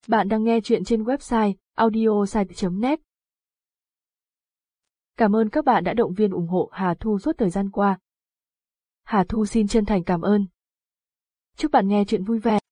Bạn đang nghe chuyện trên website audiosite.net. Cảm ơn các bạn đã động viên ủng hộ Hà Thu suốt thời gian qua. Hà Thu xin chân thành cảm ơn. Chúc bạn nghe chuyện vui vẻ.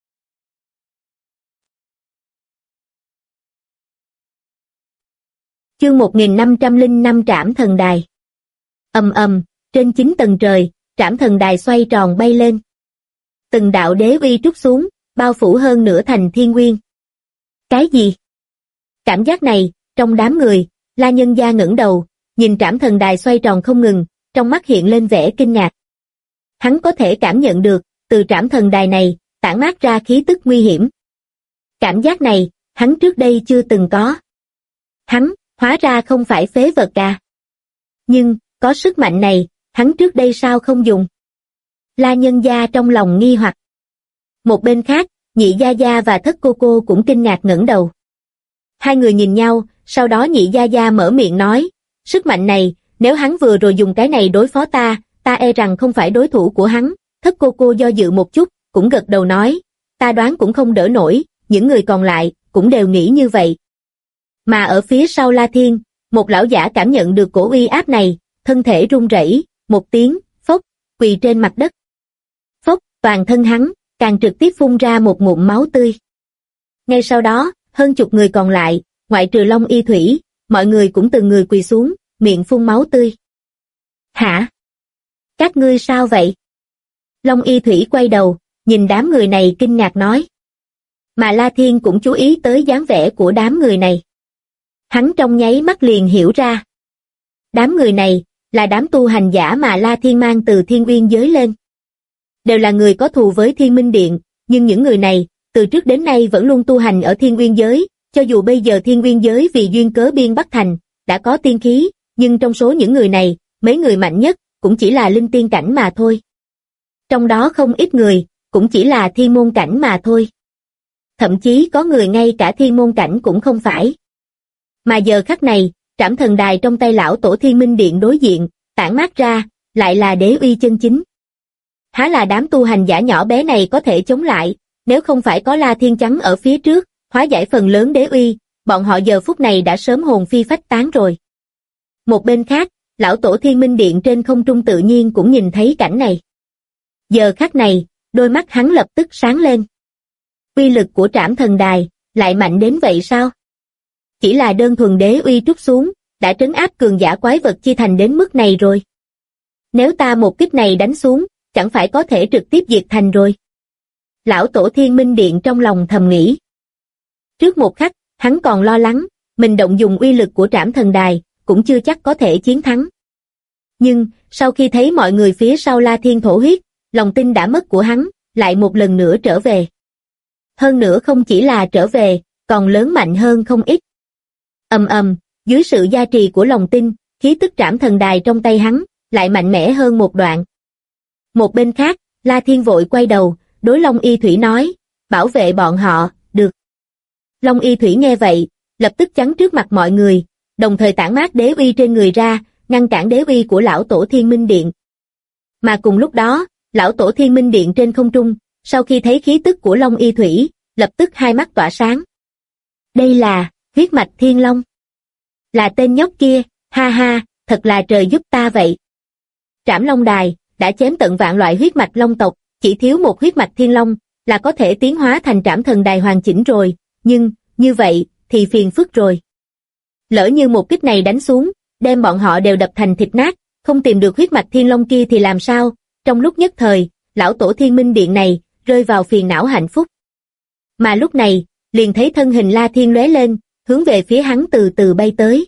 Chương 1505 Trảm Thần Đài. Ầm ầm, trên 9 tầng trời, Trảm Thần Đài xoay tròn bay lên. Từng đạo đế uy trút xuống, bao phủ hơn nửa thành thiên nguyên. Cái gì? Cảm giác này, trong đám người, La Nhân Gia ngẩng đầu, nhìn Trảm Thần Đài xoay tròn không ngừng, trong mắt hiện lên vẻ kinh ngạc. Hắn có thể cảm nhận được, từ Trảm Thần Đài này, tản mát ra khí tức nguy hiểm. Cảm giác này, hắn trước đây chưa từng có. Hắn, hóa ra không phải phế vật à. Nhưng, có sức mạnh này, hắn trước đây sao không dùng? La Nhân Gia trong lòng nghi hoặc. Một bên khác, Nhị Gia Gia và Thất Cô Cô cũng kinh ngạc ngẩng đầu. Hai người nhìn nhau, sau đó Nhị Gia Gia mở miệng nói, sức mạnh này, nếu hắn vừa rồi dùng cái này đối phó ta e rằng không phải đối thủ của hắn. Thất Cô Cô do dự một chút, cũng gật đầu nói, ta đoán cũng không đỡ nổi, những người còn lại, cũng đều nghĩ như vậy. Mà ở phía sau La Thiên, một lão giả cảm nhận được cổ uy áp này, thân thể run rẩy, một tiếng, phốc, quỳ trên mặt đất. Phốc, toàn thân hắn, càng trực tiếp phun ra một ngụm máu tươi. Ngay sau đó, hơn chục người còn lại, ngoại trừ Long Y Thủy, mọi người cũng từng người quỳ xuống, miệng phun máu tươi. Hả? Các ngươi sao vậy? Long Y Thủy quay đầu, nhìn đám người này kinh ngạc nói. Mà La Thiên cũng chú ý tới dáng vẻ của đám người này. Hắn trong nháy mắt liền hiểu ra. Đám người này, là đám tu hành giả mà La Thiên mang từ Thiên Uyên giới lên. Đều là người có thù với Thiên Minh Điện, nhưng những người này, từ trước đến nay vẫn luôn tu hành ở Thiên Uyên giới, cho dù bây giờ Thiên Uyên giới vì duyên cớ biên Bắc Thành, đã có tiên khí, nhưng trong số những người này, mấy người mạnh nhất, cũng chỉ là linh tiên cảnh mà thôi. Trong đó không ít người, cũng chỉ là thiên môn cảnh mà thôi. Thậm chí có người ngay cả thiên môn cảnh cũng không phải. Mà giờ khắc này, Trảm Thần Đài trong tay lão tổ Thiên Minh Điện đối diện, tản mát ra, lại là đế uy chân chính. Há là đám tu hành giả nhỏ bé này có thể chống lại, nếu không phải có La Thiên Chắn ở phía trước, hóa giải phần lớn đế uy, bọn họ giờ phút này đã sớm hồn phi phách tán rồi. Một bên khác, lão tổ Thiên Minh Điện trên không trung tự nhiên cũng nhìn thấy cảnh này. Giờ khắc này, đôi mắt hắn lập tức sáng lên. Uy lực của Trảm Thần Đài, lại mạnh đến vậy sao? Chỉ là đơn thuần đế uy trút xuống, đã trấn áp cường giả quái vật chi thành đến mức này rồi. Nếu ta một kích này đánh xuống, chẳng phải có thể trực tiếp diệt thành rồi. Lão tổ Thiên Minh Điện trong lòng thầm nghĩ. Trước một khắc, hắn còn lo lắng, mình động dùng uy lực của Trảm Thần Đài, cũng chưa chắc có thể chiến thắng. Nhưng, sau khi thấy mọi người phía sau La Thiên thổ huyết, lòng tin đã mất của hắn, lại một lần nữa trở về. Hơn nữa không chỉ là trở về, còn lớn mạnh hơn không ít. Ầm ầm, dưới sự gia trì của lòng tin, khí tức Trảm Thần Đài trong tay hắn, lại mạnh mẽ hơn một đoạn. Một bên khác, La Thiên vội quay đầu, đối Long Y Thủy nói, bảo vệ bọn họ, được. Long Y Thủy nghe vậy, lập tức chắn trước mặt mọi người, đồng thời tản mát đế uy trên người ra, ngăn cản đế uy của lão tổ Thiên Minh Điện. Mà cùng lúc đó, lão tổ Thiên Minh Điện trên không trung, sau khi thấy khí tức của Long Y Thủy, lập tức hai mắt tỏa sáng. Đây là huyết mạch Thiên Long. Là tên nhóc kia, ha ha, thật là trời giúp ta vậy. Trảm Long Đài đã chém tận vạn loại huyết mạch long tộc, chỉ thiếu một huyết mạch Thiên Long, là có thể tiến hóa thành Trảm Thần Đài hoàn chỉnh rồi, nhưng, như vậy, thì phiền phức rồi. Lỡ như một kích này đánh xuống, đem bọn họ đều đập thành thịt nát, không tìm được huyết mạch Thiên Long kia thì làm sao? Trong lúc nhất thời, lão tổ Thiên Minh Điện này, rơi vào phiền não hạnh phúc. Mà lúc này, liền thấy thân hình La Thiên lóe lên, hướng về phía hắn từ từ bay tới.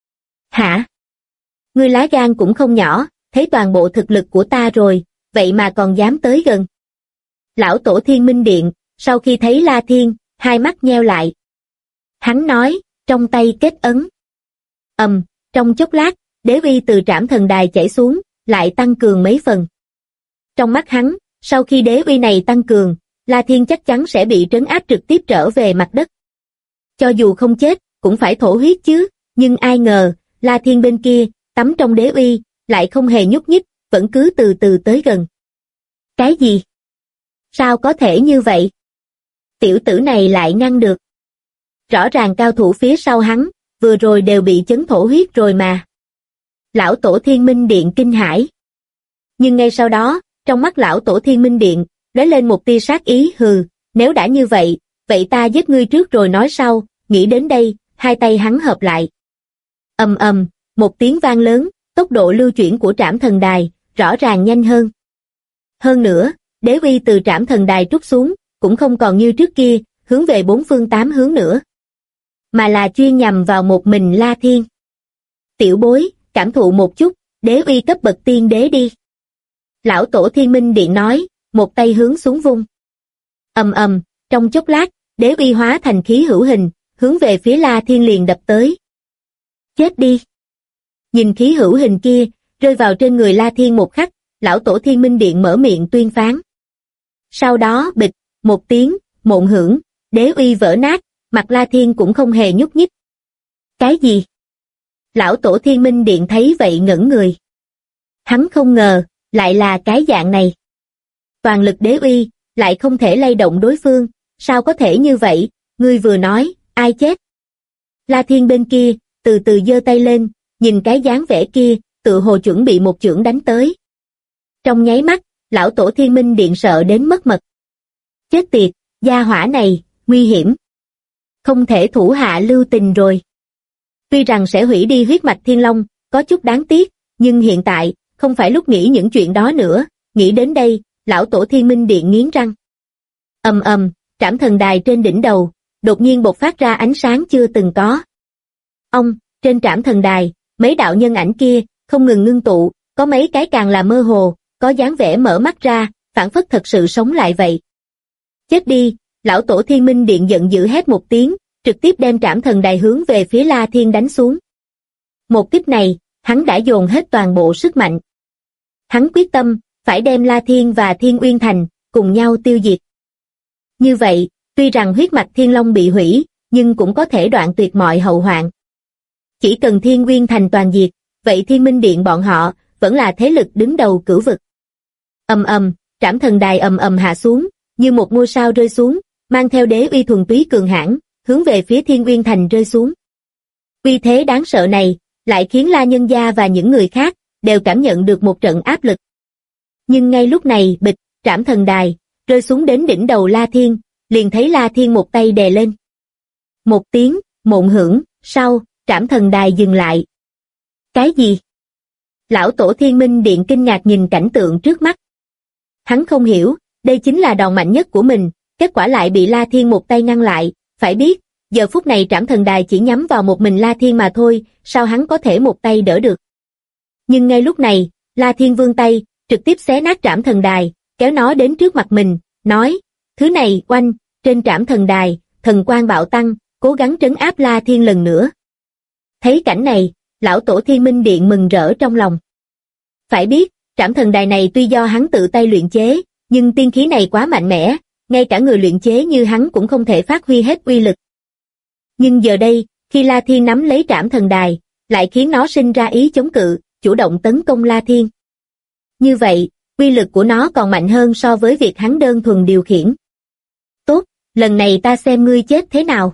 Hả? Ngươi lá gan cũng không nhỏ, thấy toàn bộ thực lực của ta rồi, vậy mà còn dám tới gần. Lão tổ Thiên Minh Điện, sau khi thấy La Thiên, hai mắt nheo lại. Hắn nói, trong tay kết ấn. Trong chốc lát, đế uy từ Trảm Thần Đài chảy xuống, lại tăng cường mấy phần. Trong mắt hắn, sau khi đế uy này tăng cường, La Thiên chắc chắn sẽ bị trấn áp trực tiếp trở về mặt đất. Cho dù không chết, cũng phải thổ huyết chứ, nhưng ai ngờ, La Thiên bên kia, tắm trong đế uy, lại không hề nhúc nhích, vẫn cứ từ từ tới gần. Cái gì? Sao có thể như vậy? Tiểu tử này lại ngăn được. rõ ràng cao thủ phía sau hắn, vừa rồi đều bị chấn thổ huyết rồi mà. Lão tổ Thiên Minh Điện kinh hãi. Nhưng ngay sau đó, trong mắt lão tổ Thiên Minh Điện, lóe lên một tia sát ý, hừ, nếu đã như vậy, vậy ta giết ngươi trước rồi nói sau, nghĩ đến đây, hai tay hắn hợp lại. Ầm ầm, một tiếng vang lớn, tốc độ lưu chuyển của Trảm Thần Đài, rõ ràng nhanh hơn. Hơn nữa, đế uy từ Trảm Thần Đài trút xuống, cũng không còn như trước kia, hướng về bốn phương tám hướng nữa, mà là chuyên nhằm vào một mình La Thiên. Tiểu bối, cảm thụ một chút, đế uy cấp bậc tiên đế đi. Lão tổ Thiên Minh Điện nói, một tay hướng xuống vung. Ầm ầm, trong chốc lát, đế uy hóa thành khí hữu hình, hướng về phía La Thiên liền đập tới. Chết đi! Nhìn khí hữu hình kia, rơi vào trên người La Thiên một khắc, lão tổ Thiên Minh Điện mở miệng tuyên phán. Sau đó bịch, một tiếng, mộn hưởng, đế uy vỡ nát, mặt La Thiên cũng không hề nhúc nhích. Cái gì? Lão tổ Thiên Minh Điện thấy vậy ngẩn người. Hắn không ngờ, lại là cái dạng này. Toàn lực đế uy, lại không thể lay động đối phương, sao có thể như vậy, ngươi vừa nói, ai chết? La Thiên bên kia, từ từ giơ tay lên, nhìn cái dáng vẻ kia, tự hồ chuẩn bị một chưởng đánh tới. Trong nháy mắt, lão tổ Thiên Minh Điện sợ đến mất mật. Chết tiệt, gia hỏa này, nguy hiểm. Không thể thủ hạ lưu tình rồi. Tuy rằng sẽ hủy đi huyết mạch Thiên Long, có chút đáng tiếc, nhưng hiện tại, không phải lúc nghĩ những chuyện đó nữa, nghĩ đến đây, lão tổ Thiên Minh Điện nghiến răng. Ầm ầm, Trảm Thần Đài trên đỉnh đầu, đột nhiên bộc phát ra ánh sáng chưa từng có. Ông, trên Trảm Thần Đài, mấy đạo nhân ảnh kia, không ngừng ngưng tụ, có mấy cái càng là mơ hồ, có dáng vẻ mở mắt ra, phảng phất thật sự sống lại vậy. Chết đi, lão tổ Thiên Minh Điện giận dữ hét một tiếng, trực tiếp đem Trảm Thần Đài hướng về phía La Thiên đánh xuống. Một kích này, hắn đã dồn hết toàn bộ sức mạnh. Hắn quyết tâm, phải đem La Thiên và Thiên Uyên Thành, cùng nhau tiêu diệt. Như vậy, tuy rằng huyết mạch Thiên Long bị hủy, nhưng cũng có thể đoạn tuyệt mọi hậu hoạn. Chỉ cần Thiên Uyên Thành toàn diệt, vậy Thiên Minh Điện bọn họ, vẫn là thế lực đứng đầu cửu vực. Ầm ầm, Trảm Thần Đài ầm ầm hạ xuống, như một ngôi sao rơi xuống, mang theo đế uy thuần túy cường hãn, hướng về phía Thiên Uyên Thành rơi xuống. Uy thế đáng sợ này, lại khiến La Nhân Gia và những người khác, đều cảm nhận được một trận áp lực. Nhưng ngay lúc này, bịch, Trảm Thần Đài, rơi xuống đến đỉnh đầu La Thiên, liền thấy La Thiên một tay đè lên. Một tiếng, mộn hưởng, sau, Trảm Thần Đài dừng lại. Cái gì? Lão tổ Thiên Minh Điện kinh ngạc nhìn cảnh tượng trước mắt. Hắn không hiểu, đây chính là đòn mạnh nhất của mình, kết quả lại bị La Thiên một tay ngăn lại, phải biết, giờ phút này Trảm Thần Đài chỉ nhắm vào một mình La Thiên mà thôi, sao hắn có thể một tay đỡ được. Nhưng ngay lúc này, La Thiên vươn tay, trực tiếp xé nát Trảm Thần Đài, kéo nó đến trước mặt mình, nói, thứ này, oanh, trên Trảm Thần Đài, thần quang bạo tăng, cố gắng trấn áp La Thiên lần nữa. Thấy cảnh này, lão tổ Thiên Minh Điện mừng rỡ trong lòng. Phải biết, Trảm Thần Đài này tuy do hắn tự tay luyện chế, nhưng tiên khí này quá mạnh mẽ, ngay cả người luyện chế như hắn cũng không thể phát huy hết uy lực. Nhưng giờ đây, khi La Thiên nắm lấy Trảm Thần Đài, lại khiến nó sinh ra ý chống cự, chủ động tấn công La Thiên. Như vậy, uy lực của nó còn mạnh hơn so với việc hắn đơn thuần điều khiển. Tốt, lần này ta xem ngươi chết thế nào.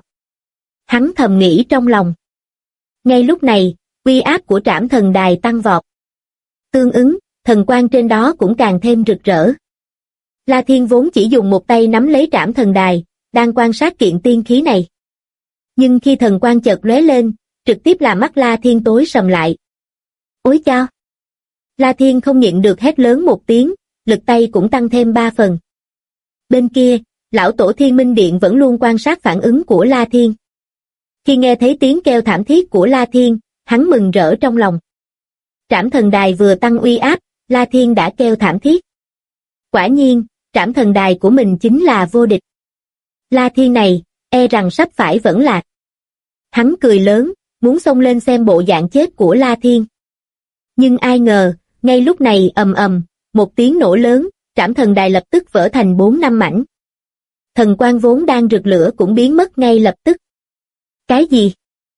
Hắn thầm nghĩ trong lòng. Ngay lúc này, uy áp của Trảm Thần Đài tăng vọt. Tương ứng, thần quang trên đó cũng càng thêm rực rỡ. La Thiên vốn chỉ dùng một tay nắm lấy Trảm Thần Đài, đang quan sát kiện tiên khí này. Nhưng khi thần quang chợt lóe lên, trực tiếp làm mắt La Thiên tối sầm lại. Ôi chao! La Thiên không nhịn được hét lớn một tiếng, lực tay cũng tăng thêm 3 phần. Bên kia, lão tổ Thiên Minh Điện vẫn luôn quan sát phản ứng của La Thiên. Khi nghe thấy tiếng kêu thảm thiết của La Thiên, hắn mừng rỡ trong lòng. Trảm Thần Đài vừa tăng uy áp, La Thiên đã kêu thảm thiết. Quả nhiên, Trảm Thần Đài của mình chính là vô địch. La Thiên này, e rằng sắp phải vẫn lạc. Hắn cười lớn, muốn xông lên xem bộ dạng chết của La Thiên. Nhưng ai ngờ, ngay lúc này ầm ầm, một tiếng nổ lớn, Trảm Thần Đài lập tức vỡ thành 4-5 mảnh. Thần quang vốn đang rực lửa cũng biến mất ngay lập tức. Cái gì?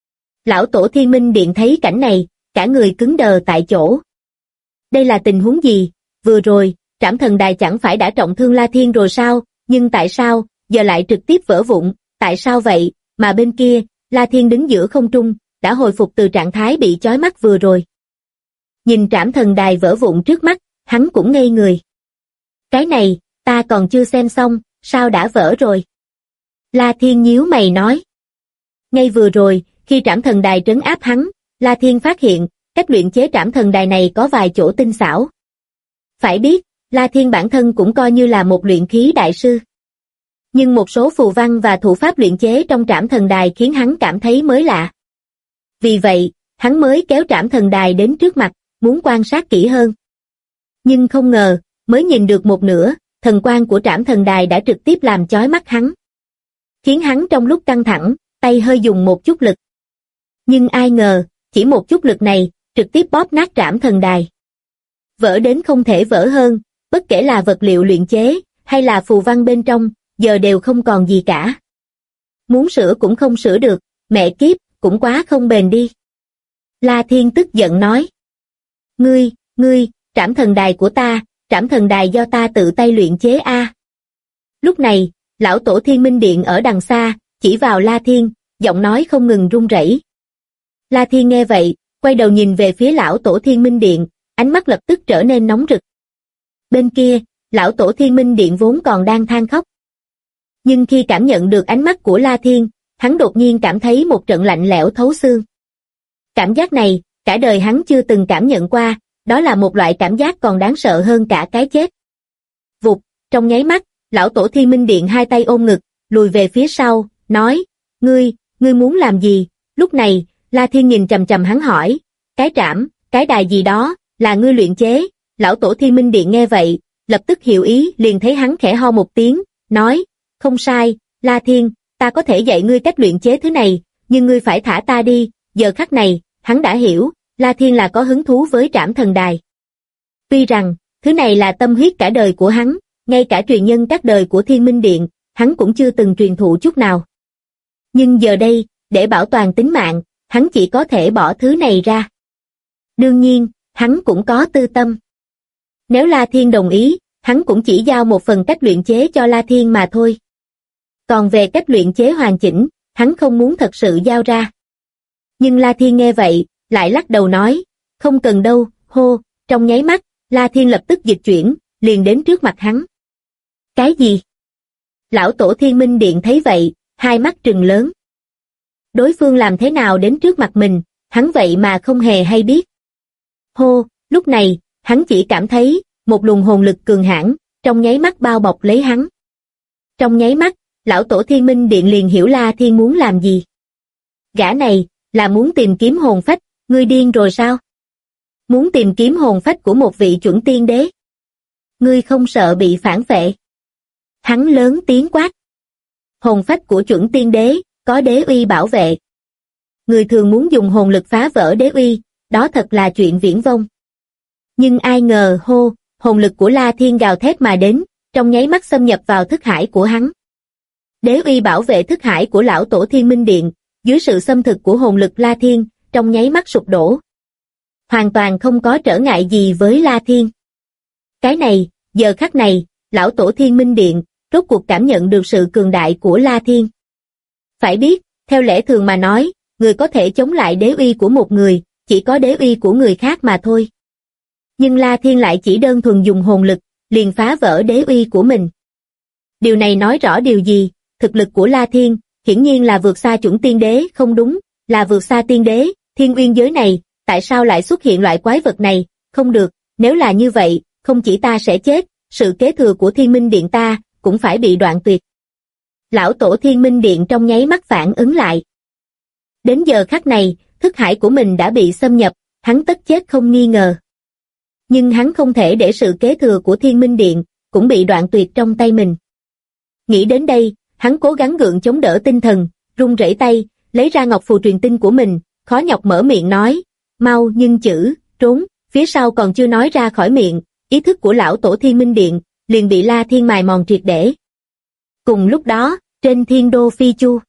Lão tổ Thiên Minh Điện thấy cảnh này, cả người cứng đờ tại chỗ. Đây là tình huống gì? Vừa rồi, Trảm Thần Đài chẳng phải đã trọng thương La Thiên rồi sao? Nhưng tại sao, giờ lại trực tiếp vỡ vụn? Tại sao vậy? mà bên kia, La Thiên đứng giữa không trung, đã hồi phục từ trạng thái bị chói mắt vừa rồi. Nhìn trảm thần đài vỡ vụn trước mắt, hắn cũng ngây người. Cái này, ta còn chưa xem xong, sao đã vỡ rồi? La Thiên nhíu mày nói. Ngay vừa rồi, khi trảm thần đài trấn áp hắn, La Thiên phát hiện, cách luyện chế trảm thần đài này có vài chỗ tinh xảo. Phải biết, La Thiên bản thân cũng coi như là một luyện khí đại sư. Nhưng một số phù văn và thủ pháp luyện chế trong trảm thần đài khiến hắn cảm thấy mới lạ. Vì vậy, hắn mới kéo trảm thần đài đến trước mặt, muốn quan sát kỹ hơn. Nhưng không ngờ, mới nhìn được một nửa, thần quang của trảm thần đài đã trực tiếp làm chói mắt hắn. Khiến hắn trong lúc căng thẳng, tay hơi dùng một chút lực. Nhưng ai ngờ, chỉ một chút lực này, trực tiếp bóp nát trảm thần đài. Vỡ đến không thể vỡ hơn, bất kể là vật liệu luyện chế, hay là phù văn bên trong, giờ đều không còn gì cả. Muốn sửa cũng không sửa được, mẹ kiếp, cũng quá không bền đi. La Thiên tức giận nói. Ngươi, trảm thần đài của ta, trảm thần đài do ta tự tay luyện chế a. Lúc này, lão tổ Thiên Minh Điện ở đằng xa, chỉ vào La Thiên, giọng nói không ngừng run rẩy. La Thiên nghe vậy, quay đầu nhìn về phía lão tổ Thiên Minh Điện, ánh mắt lập tức trở nên nóng rực. Bên kia, lão tổ Thiên Minh Điện vốn còn đang than khóc. Nhưng khi cảm nhận được ánh mắt của La Thiên, hắn đột nhiên cảm thấy một trận lạnh lẽo thấu xương. Cảm giác này, cả đời hắn chưa từng cảm nhận qua, đó là một loại cảm giác còn đáng sợ hơn cả cái chết. Vụt, trong nháy mắt, lão tổ Thiên Minh Điện hai tay ôm ngực, lùi về phía sau, nói, ngươi muốn làm gì? Lúc này, La Thiên nhìn chằm chằm hắn hỏi, cái trảm, cái đài gì đó, là ngươi luyện chế? Lão tổ Thiên Minh Điện nghe vậy, lập tức hiểu ý, liền thấy hắn khẽ ho một tiếng, nói, không sai, La Thiên, ta có thể dạy ngươi cách luyện chế thứ này, nhưng ngươi phải thả ta đi. Giờ khắc này, hắn đã hiểu, La Thiên là có hứng thú với trảm thần đài. Tuy rằng, thứ này là tâm huyết cả đời của hắn, ngay cả truyền nhân các đời của Thiên Minh Điện, hắn cũng chưa từng truyền thụ chút nào. Nhưng giờ đây, để bảo toàn tính mạng, hắn chỉ có thể bỏ thứ này ra. Đương nhiên, hắn cũng có tư tâm. Nếu La Thiên đồng ý, hắn cũng chỉ giao một phần cách luyện chế cho La Thiên mà thôi. Còn về cách luyện chế hoàn chỉnh, hắn không muốn thật sự giao ra. Nhưng La Thiên nghe vậy, lại lắc đầu nói, không cần đâu, hô, trong nháy mắt, La Thiên lập tức dịch chuyển, liền đến trước mặt hắn. Cái gì? Lão tổ Thiên Minh Điện thấy vậy, hai mắt trừng lớn. Đối phương làm thế nào đến trước mặt mình, hắn vậy mà không hề hay biết. Hô, lúc này, hắn chỉ cảm thấy, một luồng hồn lực cường hãn, trong nháy mắt bao bọc lấy hắn. Trong nháy mắt, lão tổ Thiên Minh Điện liền hiểu La Thiên muốn làm gì. Gã này, là muốn tìm kiếm hồn phách, ngươi điên rồi sao? Muốn tìm kiếm hồn phách của một vị chuẩn tiên đế. Ngươi không sợ bị phản vệ. Hắn lớn tiếng quát. Hồn phách của chuẩn tiên đế, có đế uy bảo vệ. Người thường muốn dùng hồn lực phá vỡ đế uy, đó thật là chuyện viển vông. Nhưng ai ngờ hồn lực của La Thiên gào thét mà đến, trong nháy mắt xâm nhập vào thức hải của hắn. Đế uy bảo vệ thức hải của lão tổ Thiên Minh Điện, dưới sự xâm thực của hồn lực La Thiên, trong nháy mắt sụp đổ. Hoàn toàn không có trở ngại gì với La Thiên. Cái này, giờ khắc này, lão tổ Thiên Minh Điện, rốt cuộc cảm nhận được sự cường đại của La Thiên. Phải biết, theo lẽ thường mà nói, người có thể chống lại đế uy của một người, chỉ có đế uy của người khác mà thôi. Nhưng La Thiên lại chỉ đơn thuần dùng hồn lực, liền phá vỡ đế uy của mình. Điều này nói rõ điều gì? Thực lực của La Thiên, hiển nhiên là vượt xa chuẩn tiên đế, không đúng, là vượt xa tiên đế. Thiên uyên giới này, tại sao lại xuất hiện loại quái vật này? Không được, nếu là như vậy, không chỉ ta sẽ chết, sự kế thừa của Thiên Minh Điện ta, cũng phải bị đoạn tuyệt. Lão tổ Thiên Minh Điện trong nháy mắt phản ứng lại. Đến giờ khắc này, thức hải của mình đã bị xâm nhập, hắn tất chết không nghi ngờ. Nhưng hắn không thể để sự kế thừa của Thiên Minh Điện, cũng bị đoạn tuyệt trong tay mình. Nghĩ đến đây, hắn cố gắng gượng chống đỡ tinh thần, run rẩy tay, lấy ra ngọc phù truyền tinh của mình, khó nhọc mở miệng nói, mau nhưng chữ, trốn, phía sau còn chưa nói ra khỏi miệng, ý thức của lão tổ Thiên Minh Điện, liền bị La Thiên mài mòn triệt để. Cùng lúc đó, trên thiên đô Phi Chu.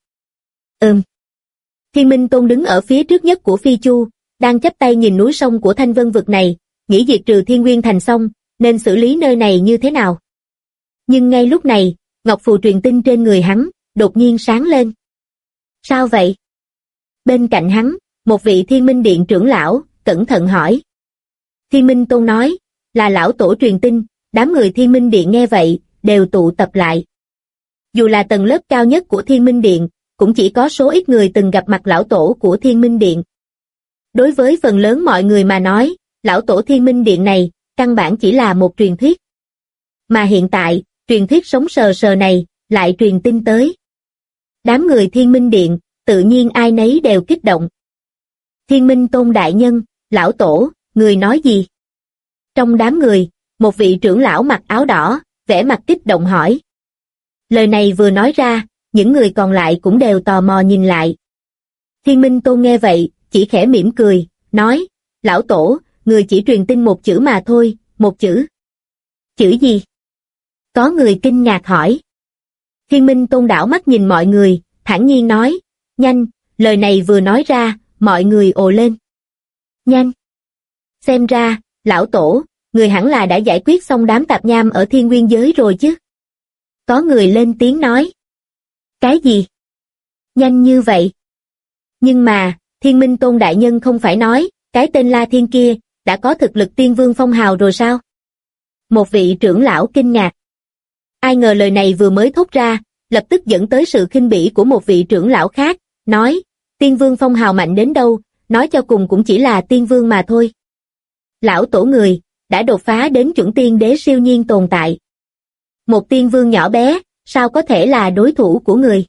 Thiên Minh Tôn đứng ở phía trước nhất của Phi Chu, đang chắp tay nhìn núi sông của Thanh Vân vực này, nghĩ diệt trừ Thiên Nguyên Thành xong, nên xử lý nơi này như thế nào. Nhưng ngay lúc này, ngọc phù truyền tinh trên người hắn, đột nhiên sáng lên. Sao vậy? Bên cạnh hắn, một vị Thiên Minh Điện trưởng lão, cẩn thận hỏi. Thiên Minh Tôn nói, là lão tổ truyền tin. Đám người Thiên Minh Điện nghe vậy, đều tụ tập lại. Dù là tầng lớp cao nhất của Thiên Minh Điện, cũng chỉ có số ít người từng gặp mặt lão tổ của Thiên Minh Điện. Đối với phần lớn mọi người mà nói, lão tổ Thiên Minh Điện này, căn bản chỉ là một truyền thuyết. Mà hiện tại, truyền thuyết sống sờ sờ này, lại truyền tin tới. Đám người Thiên Minh Điện, tự nhiên ai nấy đều kích động. Thiên Minh Tôn đại nhân, lão tổ, người nói gì? Trong đám người, một vị trưởng lão mặc áo đỏ, vẻ mặt kích động hỏi. Lời này vừa nói ra, những người còn lại cũng đều tò mò nhìn lại. Thiên Minh Tôn nghe vậy, chỉ khẽ mỉm cười, nói, lão tổ, người chỉ truyền tin một chữ mà thôi, một chữ. Chữ gì? Có người kinh ngạc hỏi. Thiên Minh Tôn đảo mắt nhìn mọi người, thản nhiên nói, nhanh, lời này vừa nói ra, mọi người ồ lên. Nhanh. Xem ra, lão tổ, người hẳn là đã giải quyết xong đám tạp nham ở Thiên Nguyên giới rồi chứ. Có người lên tiếng nói. Cái gì? Nhanh như vậy? Nhưng mà, Thiên Minh Tôn đại nhân không phải nói, cái tên La Thiên kia, đã có thực lực tiên vương phong hào rồi sao? Một vị trưởng lão kinh ngạc. Ai ngờ lời này vừa mới thốt ra, lập tức dẫn tới sự khinh bỉ của một vị trưởng lão khác, nói, tiên vương phong hào mạnh đến đâu, nói cho cùng cũng chỉ là tiên vương mà thôi. Lão tổ người, đã đột phá đến chuẩn tiên đế siêu nhiên tồn tại. Một tiên vương nhỏ bé, sao có thể là đối thủ của người?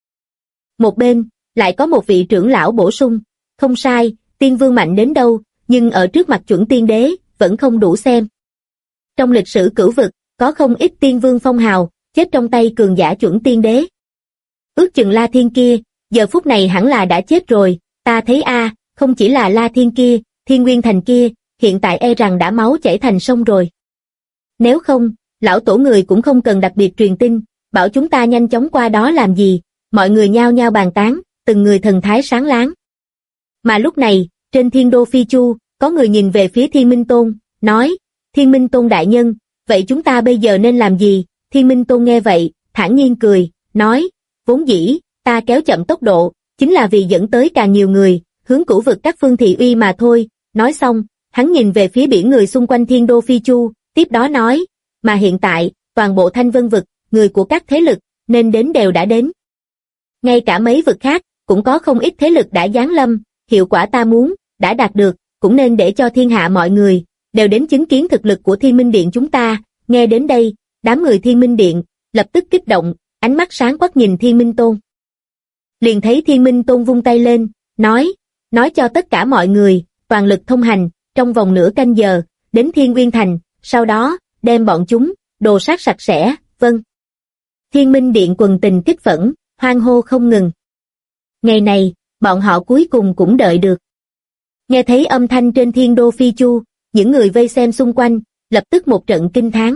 Một bên, lại có một vị trưởng lão bổ sung, không sai, tiên vương mạnh đến đâu, nhưng ở trước mặt chuẩn tiên đế, vẫn không đủ xem. Trong lịch sử cửu vực, có không ít tiên vương phong hào, chết trong tay cường giả chuẩn tiên đế. Ước chừng La Thiên kia, giờ phút này hẳn là đã chết rồi, ta thấy không chỉ là La Thiên kia, Thiên Nguyên Thành kia, hiện tại e rằng đã máu chảy thành sông rồi. Nếu không, lão tổ người cũng không cần đặc biệt truyền tin, bảo chúng ta nhanh chóng qua đó làm gì, mọi người nhao nhao bàn tán, từng người thần thái sáng láng. Mà lúc này, trên Thiên Đô Phi Chu, có người nhìn về phía Thiên Minh Tôn, nói, Thiên Minh Tôn đại nhân, vậy chúng ta bây giờ nên làm gì? Thiên Minh Tôn nghe vậy, thản nhiên cười, nói, vốn dĩ, ta kéo chậm tốc độ, chính là vì dẫn tới càng nhiều người, hướng cửu vực các phương thị uy mà thôi. Nói xong, hắn nhìn về phía biển người xung quanh Thiên Đô Phi Chu, tiếp đó nói, mà hiện tại, toàn bộ Thanh Vân vực, người của các thế lực, nên đến đều đã đến. Ngay cả mấy vực khác, cũng có không ít thế lực đã giáng lâm, hiệu quả ta muốn, đã đạt được, cũng nên để cho thiên hạ mọi người, đều đến chứng kiến thực lực của Thiên Minh Điện chúng ta. Nghe đến đây, đám người Thiên Minh Điện, lập tức kích động, ánh mắt sáng quắc nhìn Thiên Minh Tôn. Liền thấy Thiên Minh Tôn vung tay lên, nói cho tất cả mọi người, toàn lực thông hành, trong vòng nửa canh giờ, đến Thiên Nguyên Thành, sau đó, đem bọn chúng, đồ sát sạch sẽ, vâng. Thiên Minh Điện quần tình kích phẫn, hoan hô không ngừng. Ngày này, bọn họ cuối cùng cũng đợi được. Nghe thấy âm thanh trên Thiên Đô Phi Chu, những người vây xem xung quanh, lập tức một trận kinh thán.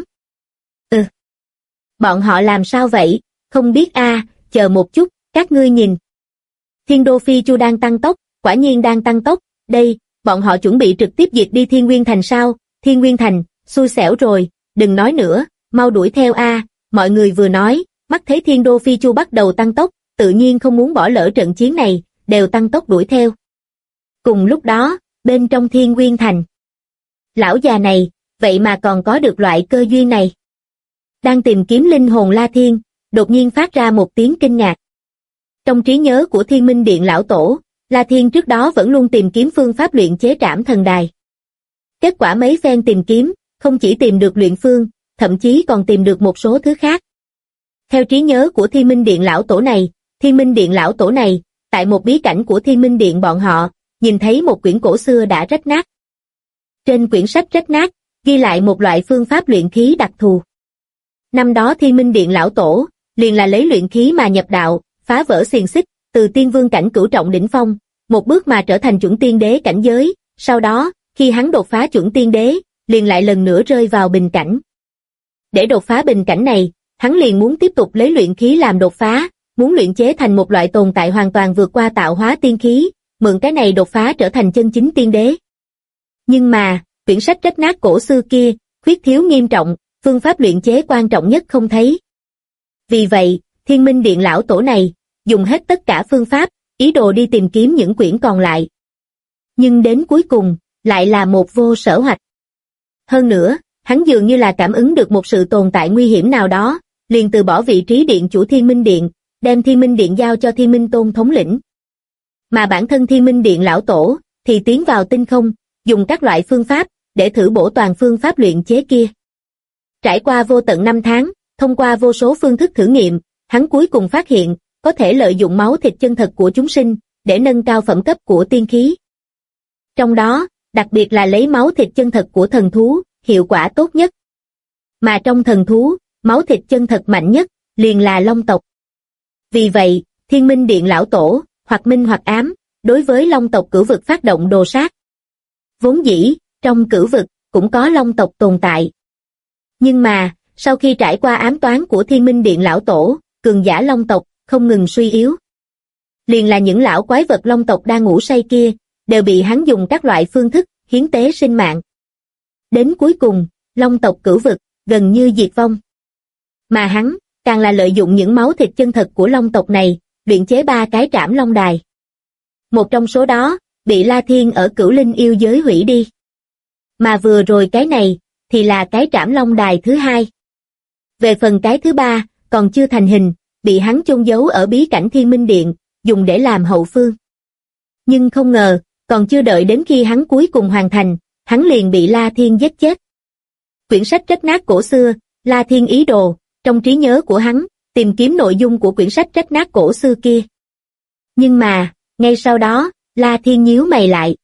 Bọn họ làm sao vậy, không biết chờ một chút, các ngươi nhìn. Thiên Đô Phi Chu đang tăng tốc, quả nhiên đang tăng tốc, đây, bọn họ chuẩn bị trực tiếp diệt đi Thiên Nguyên Thành sao? Thiên Nguyên Thành, xui xẻo rồi, đừng nói nữa, mau đuổi theo mọi người vừa nói, mắt thấy Thiên Đô Phi Chu bắt đầu tăng tốc, tự nhiên không muốn bỏ lỡ trận chiến này, đều tăng tốc đuổi theo. Cùng lúc đó, bên trong Thiên Nguyên Thành, lão già này, vậy mà còn có được loại cơ duyên này. Đang tìm kiếm linh hồn La Thiên, đột nhiên phát ra một tiếng kinh ngạc. Trong trí nhớ của Thiên Minh Điện lão tổ, La Thiên trước đó vẫn luôn tìm kiếm phương pháp luyện chế Trảm Thần Đài. Kết quả mấy phen tìm kiếm, không chỉ tìm được luyện phương, thậm chí còn tìm được một số thứ khác. Theo trí nhớ của Thiên Minh Điện lão tổ này, Thiên Minh Điện lão tổ này, tại một bí cảnh của Thiên Minh Điện bọn họ, nhìn thấy một quyển cổ xưa đã rách nát. Trên quyển sách rách nát, ghi lại một loại phương pháp luyện khí đặc thù. Năm đó Thiên Minh Điện lão tổ, liền là lấy luyện khí mà nhập đạo, phá vỡ xiềng xích, từ tiên vương cảnh cửu trọng đỉnh phong, một bước mà trở thành chuẩn tiên đế cảnh giới, sau đó, khi hắn đột phá chuẩn tiên đế, liền lại lần nữa rơi vào bình cảnh. Để đột phá bình cảnh này, hắn liền muốn tiếp tục lấy luyện khí làm đột phá, muốn luyện chế thành một loại tồn tại hoàn toàn vượt qua tạo hóa tiên khí, mượn cái này đột phá trở thành chân chính tiên đế. Nhưng mà, quyển sách rách nát cổ xưa kia, khuyết thiếu nghiêm trọng, phương pháp luyện chế quan trọng nhất không thấy. Vì vậy, Thiên Minh Điện lão tổ này, dùng hết tất cả phương pháp, ý đồ đi tìm kiếm những quyển còn lại. Nhưng đến cuối cùng, lại là một vô sở hoạch. Hơn nữa, hắn dường như là cảm ứng được một sự tồn tại nguy hiểm nào đó, liền từ bỏ vị trí điện chủ Thiên Minh Điện, đem Thiên Minh Điện giao cho Thiên Minh Tôn thống lĩnh. Mà bản thân Thiên Minh Điện lão tổ, thì tiến vào tinh không, dùng các loại phương pháp, để thử bổ toàn phương pháp luyện chế kia. Trải qua vô tận 5 tháng, thông qua vô số phương thức thử nghiệm, hắn cuối cùng phát hiện, có thể lợi dụng máu thịt chân thật của chúng sinh, để nâng cao phẩm cấp của tiên khí. Trong đó, đặc biệt là lấy máu thịt chân thật của thần thú, hiệu quả tốt nhất. Mà trong thần thú, máu thịt chân thật mạnh nhất, liền là Long tộc. Vì vậy, Thiên Minh Điện lão tổ, hoặc minh hoặc ám, đối với Long tộc Cửu vực phát động đồ sát. Vốn dĩ, trong Cửu vực, cũng có Long tộc tồn tại. Nhưng mà, sau khi trải qua ám toán của Thiên Minh Điện lão tổ, cường giả Long tộc, không ngừng suy yếu. Liền là những lão quái vật Long tộc đang ngủ say kia, đều bị hắn dùng các loại phương thức, hiến tế sinh mạng. Đến cuối cùng, Long tộc Cửu vực, gần như diệt vong. Mà hắn, càng là lợi dụng những máu thịt chân thật của Long tộc này, luyện chế 3 cái trảm long đài. Một trong số đó, bị La Thiên ở Cửu Linh yêu giới hủy đi. Mà vừa rồi cái này, thì là cái trảm long đài thứ 2. Về phần cái thứ 3, còn chưa thành hình, bị hắn chôn giấu ở bí cảnh Thiên Minh Điện, dùng để làm hậu phương. Nhưng không ngờ, còn chưa đợi đến khi hắn cuối cùng hoàn thành, hắn liền bị La Thiên giết chết. Quyển sách rách nát cổ xưa, La Thiên ý đồ, trong trí nhớ của hắn, tìm kiếm nội dung của quyển sách rách nát cổ xưa kia. Nhưng mà, ngay sau đó, La Thiên nhíu mày lại.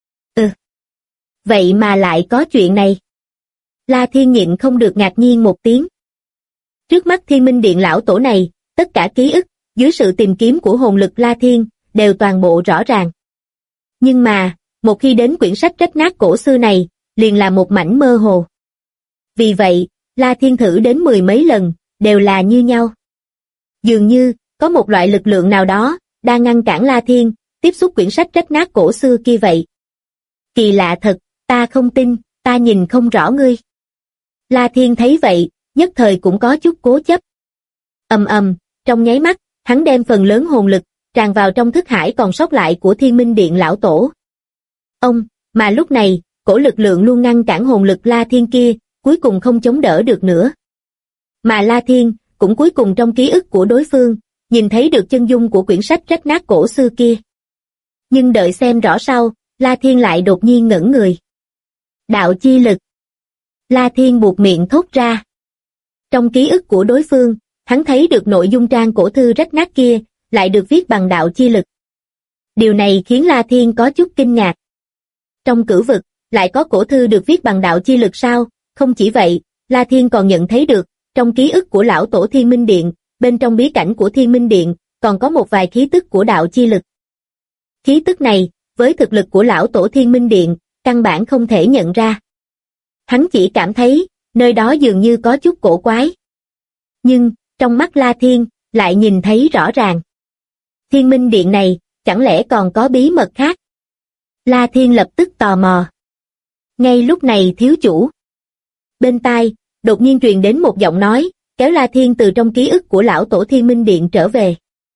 Vậy mà lại có chuyện này. La Thiên nhịn không được ngạc nhiên một tiếng. Trước mắt Thiên Minh Điện lão tổ này, tất cả ký ức, dưới sự tìm kiếm của hồn lực La Thiên, đều toàn bộ rõ ràng. Nhưng mà, một khi đến quyển sách rách nát cổ xưa này, liền là một mảnh mơ hồ. Vì vậy, La Thiên thử đến 10 mấy lần, đều là như nhau. Dường như, có một loại lực lượng nào đó, đang ngăn cản La Thiên, tiếp xúc quyển sách rách nát cổ xưa kia vậy. Kỳ lạ thật, ta không tin, ta nhìn không rõ ngươi. La Thiên thấy vậy, nhất thời cũng có chút cố chấp. Trong nháy mắt, hắn đem phần lớn hồn lực, tràn vào trong thức hải còn sót lại của Thiên Minh Điện lão tổ. Mà lúc này, cổ lực lượng luôn ngăn cản hồn lực La Thiên kia, cuối cùng không chống đỡ được nữa. Mà La Thiên, cũng cuối cùng trong ký ức của đối phương, nhìn thấy được chân dung của quyển sách rách nát cổ xưa kia. Nhưng đợi xem rõ sau, La Thiên lại đột nhiên ngẩn người. Đạo chi lực. La Thiên buột miệng thốt ra. Trong ký ức của đối phương, hắn thấy được nội dung trang cổ thư rách nát kia, lại được viết bằng đạo chi lực. Điều này khiến La Thiên có chút kinh ngạc. Trong Cửu vực, lại có cổ thư được viết bằng đạo chi lực sao? Không chỉ vậy, La Thiên còn nhận thấy được, trong ký ức của lão tổ Thiên Minh Điện, bên trong bí cảnh của Thiên Minh Điện, còn có một vài khí tức của đạo chi lực. Khí tức này, với thực lực của lão tổ Thiên Minh Điện, căn bản không thể nhận ra. Hắn chỉ cảm thấy, nơi đó dường như có chút cổ quái. Nhưng, trong mắt La Thiên, lại nhìn thấy rõ ràng. Thiên Minh Điện này, chẳng lẽ còn có bí mật khác? La Thiên lập tức tò mò. Ngay lúc này thiếu chủ. Bên tai, đột nhiên truyền đến một giọng nói, kéo La Thiên từ trong ký ức của lão tổ Thiên Minh Điện trở về.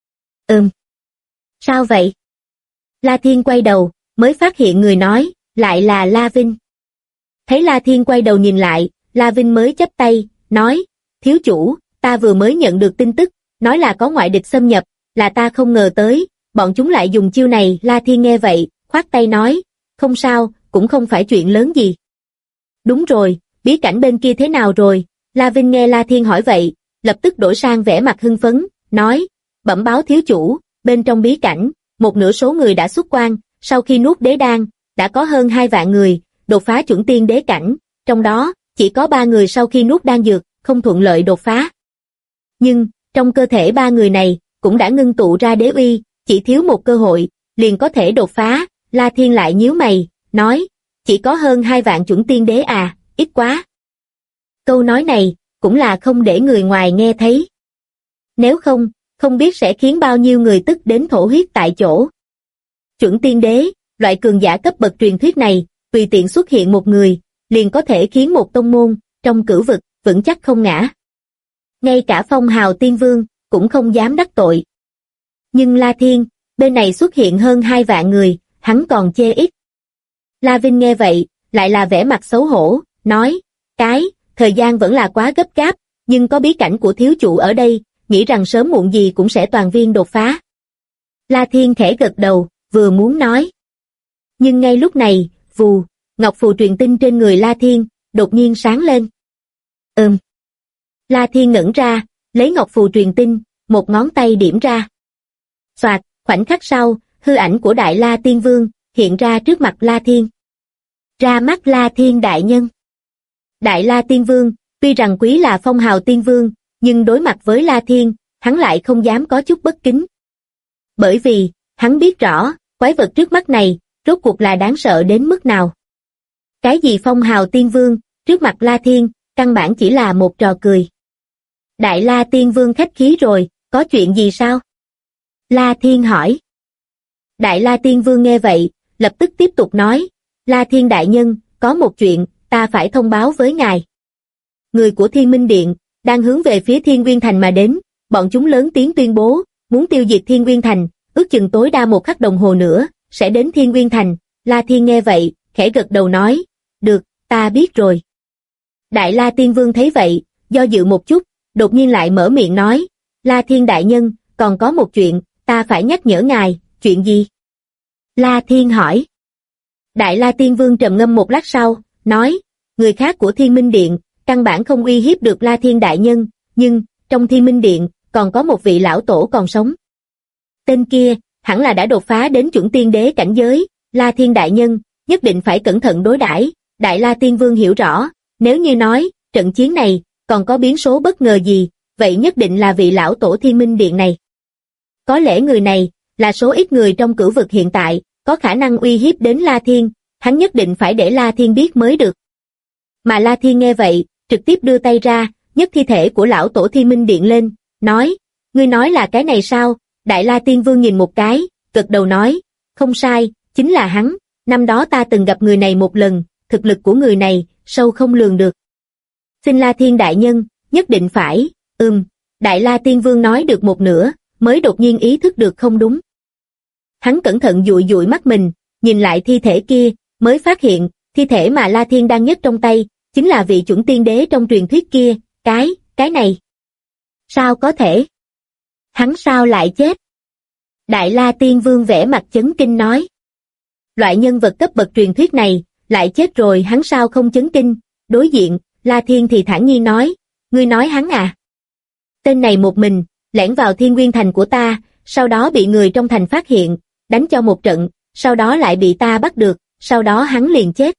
Sao vậy? La Thiên quay đầu, mới phát hiện người nói, lại là La Vinh. Thấy La Thiên quay đầu nhìn lại, La Vinh mới chắp tay, nói, thiếu chủ, ta vừa mới nhận được tin tức, nói là có ngoại địch xâm nhập, là ta không ngờ tới, bọn chúng lại dùng chiêu này. La Thiên nghe vậy, khoát tay nói, không sao, cũng không phải chuyện lớn gì. Đúng rồi, bí cảnh bên kia thế nào rồi? La Vinh nghe La Thiên hỏi vậy, lập tức đổi sang vẻ mặt hưng phấn, nói, bẩm báo thiếu chủ, bên trong bí cảnh, một nửa số người đã xuất quan, sau khi nuốt đế đan, đã có hơn 2 vạn người, đột phá chuẩn tiên đế cảnh, trong đó, chỉ có 3 người sau khi nuốt đan dược, không thuận lợi đột phá. Nhưng, trong cơ thể 3 người này, cũng đã ngưng tụ ra đế uy, chỉ thiếu một cơ hội, liền có thể đột phá. La Thiên lại nhíu mày, nói, chỉ có hơn 2 vạn chuẩn tiên đế à, ít quá. Câu nói này, cũng là không để người ngoài nghe thấy. Nếu không, không biết sẽ khiến bao nhiêu người tức đến thổ huyết tại chỗ. Chuẩn tiên đế, loại cường giả cấp bậc truyền thuyết này, tùy tiện xuất hiện một người, liền có thể khiến một tông môn, trong Cửu vực, vững chắc không ngã. Ngay cả Phong Hào Tiên Vương, cũng không dám đắc tội. Nhưng La Thiên, bên này xuất hiện hơn 2 vạn người, hắn còn chê ít. La Vinh nghe vậy, lại là vẻ mặt xấu hổ, nói, thời gian vẫn là quá gấp gáp, nhưng có bí cảnh của thiếu chủ ở đây, nghĩ rằng sớm muộn gì cũng sẽ toàn viên đột phá. La Thiên khẽ gật đầu, vừa muốn nói. Nhưng ngay lúc này, vù, ngọc phù truyền tinh trên người La Thiên, đột nhiên sáng lên. La Thiên ngẩn ra, lấy ngọc phù truyền tinh, một ngón tay điểm ra. Soạt, khoảnh khắc sau, hư ảnh của Đại La Tiên Vương hiện ra trước mặt La Thiên. Ra mắt La Thiên đại nhân. Đại La Tiên Vương, tuy rằng quý là phong hào tiên vương, nhưng đối mặt với La Thiên, hắn lại không dám có chút bất kính. Bởi vì, hắn biết rõ, quái vật trước mắt này, rốt cuộc là đáng sợ đến mức nào. Cái gì phong hào tiên vương, trước mặt La Thiên, căn bản chỉ là một trò cười. Đại La Tiên Vương khách khí rồi, có chuyện gì sao? La Thiên hỏi. Đại La Tiên Vương nghe vậy, lập tức tiếp tục nói, La Thiên đại nhân, có một chuyện, ta phải thông báo với ngài. Người của Thiên Minh Điện, đang hướng về phía Thiên Nguyên Thành mà đến, bọn chúng lớn tiếng tuyên bố, muốn tiêu diệt Thiên Nguyên Thành, ước chừng tối đa 1 khắc đồng hồ nữa, sẽ đến Thiên Nguyên Thành. La Thiên nghe vậy, khẽ gật đầu nói, được, ta biết rồi. Đại La Tiên Vương thấy vậy, do dự một chút, đột nhiên lại mở miệng nói, La Thiên đại nhân, còn có một chuyện, ta phải nhắc nhở ngài, chuyện gì? La Thiên hỏi. Đại La Tiên Vương trầm ngâm một lát sau, nói, người khác của Thiên Minh Điện, căn bản không uy hiếp được La Thiên đại nhân, nhưng, trong Thiên Minh Điện, còn có một vị lão tổ còn sống. Tên kia, hẳn là đã đột phá đến chuẩn tiên đế cảnh giới, La Thiên đại nhân, nhất định phải cẩn thận đối đãi. Đại La Tiên Vương hiểu rõ, nếu như nói, trận chiến này, còn có biến số bất ngờ gì, vậy nhất định là vị lão tổ Thiên Minh Điện này. Có lẽ người này, là số ít người trong cửu vực hiện tại, có khả năng uy hiếp đến La Thiên, hắn nhất định phải để La Thiên biết mới được. Mà La Thiên nghe vậy, trực tiếp đưa tay ra, nhấc thi thể của lão tổ Thiên Minh Điện lên, nói, ngươi nói là cái này sao? Đại La Tiên Vương nhìn một cái, gật đầu nói, không sai, chính là hắn, năm đó ta từng gặp người này một lần, thực lực của người này, sâu không lường được. Xin La Thiên đại nhân, nhất định phải, Đại La Tiên Vương nói được một nửa, mới đột nhiên ý thức được không đúng. Hắn cẩn thận dụi dụi mắt mình, nhìn lại thi thể kia, mới phát hiện, thi thể mà La Thiên đang nhấc trong tay, chính là vị chuẩn tiên đế trong truyền thuyết kia, cái này. Sao có thể? Hắn sao lại chết? Đại La Tiên Vương vẻ mặt chấn kinh nói. Loại nhân vật cấp bậc truyền thuyết này, lại chết rồi hắn sao không chấn kinh? Đối diện, La Thiên thì thản nhiên nói, ngươi nói hắn à? Tên này một mình, lẻn vào Thiên Nguyên Thành của ta, sau đó bị người trong thành phát hiện, đánh cho một trận, sau đó lại bị ta bắt được, sau đó hắn liền chết.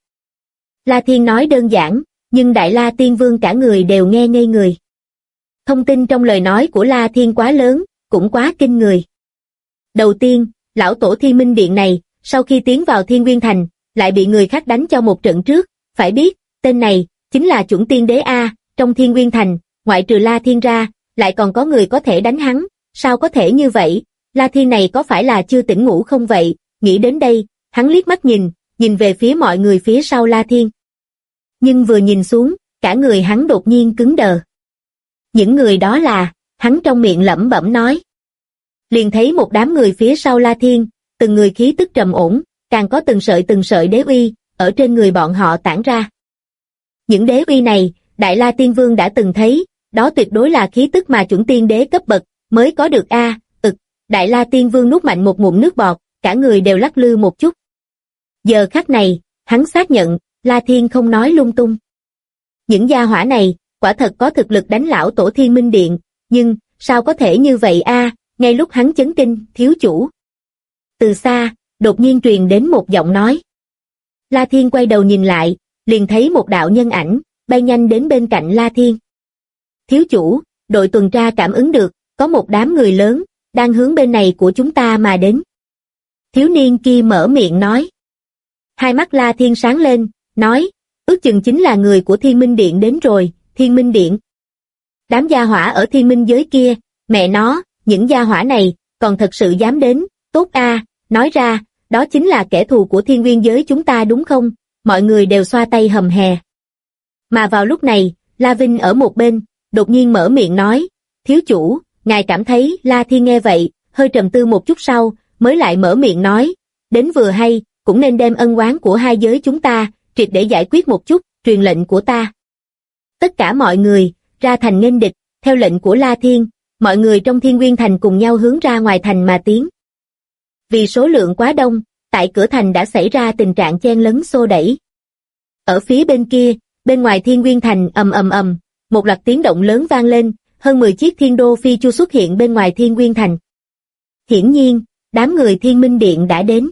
La Thiên nói đơn giản, nhưng Đại La Tiên Vương cả người đều nghe ngây người. Thông tin trong lời nói của La Thiên quá lớn, cũng quá kinh người. Đầu tiên, lão tổ Thiên Minh Điện này, sau khi tiến vào Thiên Nguyên Thành, lại bị người khác đánh cho một trận trước, phải biết, tên này, chính là chuẩn tiên đế A, trong Thiên Nguyên Thành, ngoại trừ La Thiên ra, lại còn có người có thể đánh hắn, sao có thể như vậy, La Thiên này có phải là chưa tỉnh ngủ không vậy, nghĩ đến đây, hắn liếc mắt nhìn về phía mọi người phía sau La Thiên. Nhưng vừa nhìn xuống, cả người hắn đột nhiên cứng đờ. Những người đó là, hắn trong miệng lẩm bẩm nói. Liền thấy một đám người phía sau La Thiên, từng người khí tức trầm ổn, càng có từng sợi đế uy, ở trên người bọn họ tản ra. Những đế uy này, Đại La Tiên Vương đã từng thấy, đó tuyệt đối là khí tức mà chuẩn tiên đế cấp bậc, mới có được a. Đại La Tiên Vương nuốt mạnh một ngụm nước bọt, cả người đều lắc lư một chút. Giờ khắc này, hắn xác nhận, La Thiên không nói lung tung. Những gia hỏa này, quả thật có thực lực đánh lão tổ Thiên Minh Điện, nhưng, sao có thể như vậy a? Ngay lúc hắn chấn kinh, thiếu chủ. Từ xa, đột nhiên truyền đến một giọng nói. La Thiên quay đầu nhìn lại, liền thấy một đạo nhân ảnh, bay nhanh đến bên cạnh La Thiên. Thiếu chủ, đội tuần tra cảm ứng được, có một đám người lớn, đang hướng bên này của chúng ta mà đến. Thiếu niên kia mở miệng nói. Hai mắt La Thiên sáng lên, nói, ước chừng chính là người của Thiên Minh Điện đến rồi, Thiên Minh Điện. Đám gia hỏa ở Thiên Minh giới kia, mẹ nó, những gia hỏa này, còn thật sự dám đến, tốt a, nói ra, đó chính là kẻ thù của Thiên Nguyên giới chúng ta đúng không? Mọi người đều xoa tay hầm hè. Mà vào lúc này, La Vinh ở một bên, đột nhiên mở miệng nói, thiếu chủ, ngài cảm thấy La Thiên nghe vậy, hơi trầm tư một chút sau, mới lại mở miệng nói, đến vừa hay, cũng nên đem ân oán của hai giới chúng ta, triệt để giải quyết một chút, truyền lệnh của ta. Tất cả mọi người, ra thành nghênh địch, theo lệnh của La Thiên, mọi người trong Thiên Nguyên Thành cùng nhau hướng ra ngoài thành mà tiến. Vì số lượng quá đông, tại cửa thành đã xảy ra tình trạng chen lấn xô đẩy. Ở phía bên kia, bên ngoài Thiên Nguyên Thành ầm ầm ầm, một loạt tiếng động lớn vang lên, hơn 10 chiếc thiên đô phi chu xuất hiện bên ngoài Thiên Nguyên Thành. Hiển nhiên, đám người Thiên Minh Điện đã đến.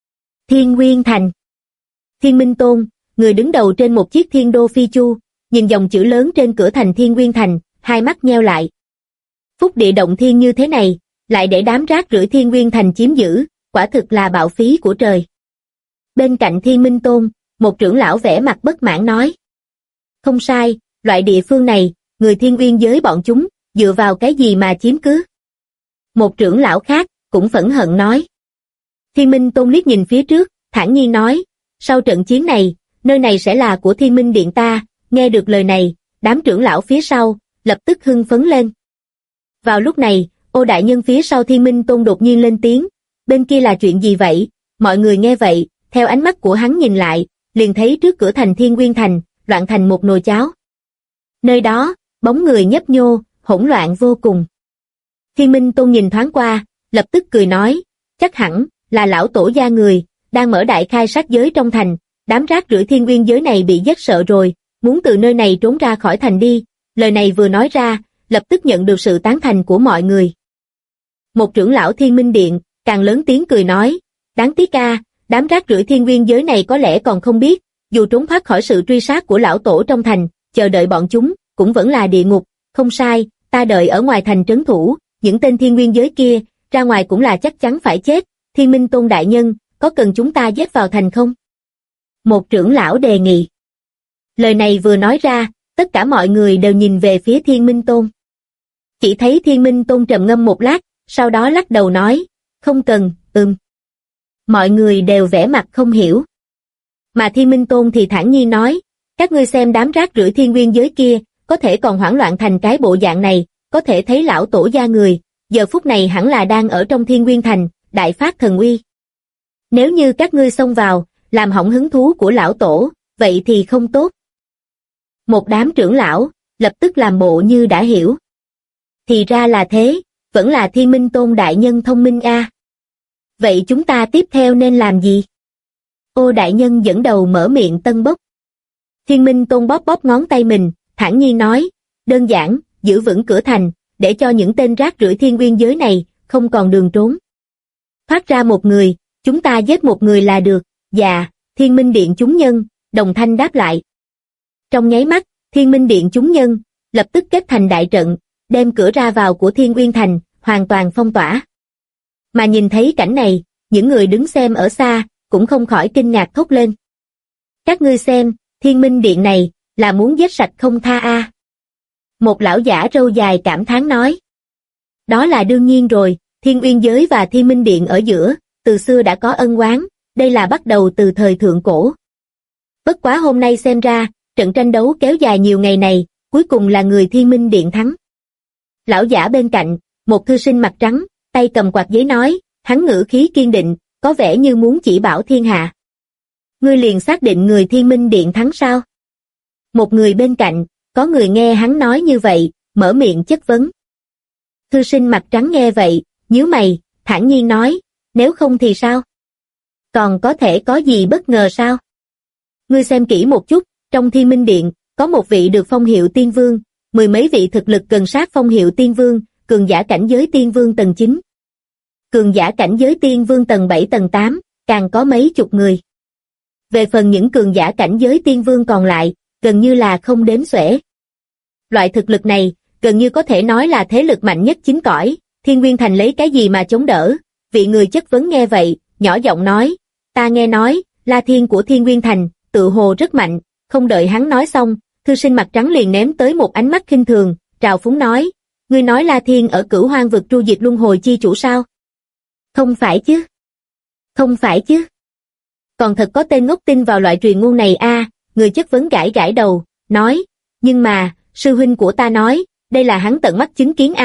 Thiên Nguyên Thành. Thiên Minh Tôn, người đứng đầu trên một chiếc thiên đô phi chu, nhìn dòng chữ lớn trên cửa thành Thiên Nguyên Thành, hai mắt nheo lại. Phúc địa động thiên như thế này, lại để đám rác rưởi Thiên Nguyên Thành chiếm giữ, quả thực là bạo phí của trời. Bên cạnh Thiên Minh Tôn, một trưởng lão vẻ mặt bất mãn nói. Không sai, loại địa phương này, người Thiên Nguyên giới bọn chúng, dựa vào cái gì mà chiếm cứ? Một trưởng lão khác, cũng phẫn hận nói. Thiên Minh Tôn liếc nhìn phía trước, thản nhiên nói, sau trận chiến này, nơi này sẽ là của Thiên Minh Điện ta. Nghe được lời này, đám trưởng lão phía sau, lập tức hưng phấn lên. Vào lúc này, Ô đại nhân phía sau Thiên Minh Tôn đột nhiên lên tiếng, bên kia là chuyện gì vậy? Mọi người nghe vậy, theo ánh mắt của hắn nhìn lại, liền thấy trước cửa thành Thiên Nguyên Thành, loạn thành một nồi cháo. Nơi đó, bóng người nhấp nhô, hỗn loạn vô cùng. Thiên Minh Tôn nhìn thoáng qua, lập tức cười nói, chắc hẳn là lão tổ gia người, đang mở đại khai sát giới trong thành, đám rác rưởi Thiên Nguyên giới này bị giết sợ rồi, muốn từ nơi này trốn ra khỏi thành đi. Lời này vừa nói ra, lập tức nhận được sự tán thành của mọi người. Một trưởng lão Thiên Minh Điện, càng lớn tiếng cười nói, đáng tiếc đám rác rưởi Thiên Nguyên giới này có lẽ còn không biết, dù trốn thoát khỏi sự truy sát của lão tổ trong thành, chờ đợi bọn chúng, cũng vẫn là địa ngục. Không sai, ta đợi ở ngoài thành trấn thủ, những tên Thiên Nguyên giới kia, ra ngoài cũng là chắc chắn phải chết. Thiên Minh Tôn đại nhân, có cần chúng ta giết vào thành không? Một trưởng lão đề nghị. Lời này vừa nói ra, tất cả mọi người đều nhìn về phía Thiên Minh Tôn. Chỉ thấy Thiên Minh Tôn trầm ngâm một lát, sau đó lắc đầu nói, không cần. Mọi người đều vẻ mặt không hiểu. Mà Thiên Minh Tôn thì thản nhiên nói, các ngươi xem đám rác rưởi Thiên Nguyên giới kia, có thể còn hoảng loạn thành cái bộ dạng này, có thể thấy lão tổ gia người, giờ phút này hẳn là đang ở trong Thiên Nguyên Thành, đại phát thần uy. Nếu như các ngươi xông vào, làm hỏng hứng thú của lão tổ, vậy thì không tốt. Một đám trưởng lão, lập tức làm bộ như đã hiểu. Thì ra là thế, vẫn là Thiên Minh Tôn đại nhân thông minh Vậy chúng ta tiếp theo nên làm gì? Ô đại nhân dẫn đầu mở miệng tân bốc. Thiên Minh Tôn bóp bóp ngón tay mình, thản nhiên nói, đơn giản, giữ vững cửa thành, để cho những tên rác rưởi Thiên Nguyên giới này, không còn đường trốn. Thoát ra một người, chúng ta giết một người là được. Dạ, Thiên Minh Điện chúng nhân, đồng thanh đáp lại. Trong nháy mắt, Thiên Minh Điện chúng nhân, lập tức kết thành đại trận, đem cửa ra vào của Thiên Nguyên Thành, hoàn toàn phong tỏa. Mà nhìn thấy cảnh này, những người đứng xem ở xa, cũng không khỏi kinh ngạc thốt lên. Các ngươi xem, Thiên Minh Điện này, là muốn giết sạch không tha Một lão giả râu dài cảm thán nói. Đó là đương nhiên rồi, Thiên Uyên giới và Thiên Minh Điện ở giữa, từ xưa đã có ân oán, đây là bắt đầu từ thời thượng cổ. Bất quá hôm nay xem ra, trận tranh đấu kéo dài nhiều ngày này, cuối cùng là người Thiên Minh Điện thắng. Lão giả bên cạnh, một thư sinh mặt trắng, tay cầm quạt giấy nói, hắn ngữ khí kiên định, có vẻ như muốn chỉ bảo thiên hạ. Ngươi liền xác định người Thiên Minh Điện thắng sao? Một người bên cạnh, có người nghe hắn nói như vậy, mở miệng chất vấn. Thư sinh mặt trắng nghe vậy, nhíu mày, thản nhiên nói, nếu không thì sao? Còn có thể có gì bất ngờ sao? Ngươi xem kỹ một chút, trong Thiên Minh Điện, có một vị được phong hiệu tiên vương, mười mấy vị thực lực gần sát phong hiệu tiên vương, cường giả cảnh giới tiên vương tầng 9. Cường giả cảnh giới tiên vương tầng 7 tầng 8, càng có mấy chục người. Về phần những cường giả cảnh giới tiên vương còn lại, gần như là không đếm xuể. Loại thực lực này, gần như có thể nói là thế lực mạnh nhất chính cõi, Thiên Nguyên Thành lấy cái gì mà chống đỡ? Vị người chất vấn nghe vậy, nhỏ giọng nói, ta nghe nói, La Thiên của Thiên Nguyên Thành, tự hồ rất mạnh. Không đợi hắn nói xong, thư sinh mặt trắng liền ném tới một ánh mắt khinh thường, trào phúng nói, ngươi nói La Thiên ở Cửu Hoang vực tru diệt luân hồi chi chủ sao? Không phải chứ? Không phải chứ? Còn thật có tên ngốc tin vào loại truyền ngôn này người chất vấn gãi gãi đầu, nói, nhưng mà, sư huynh của ta nói, đây là hắn tận mắt chứng kiến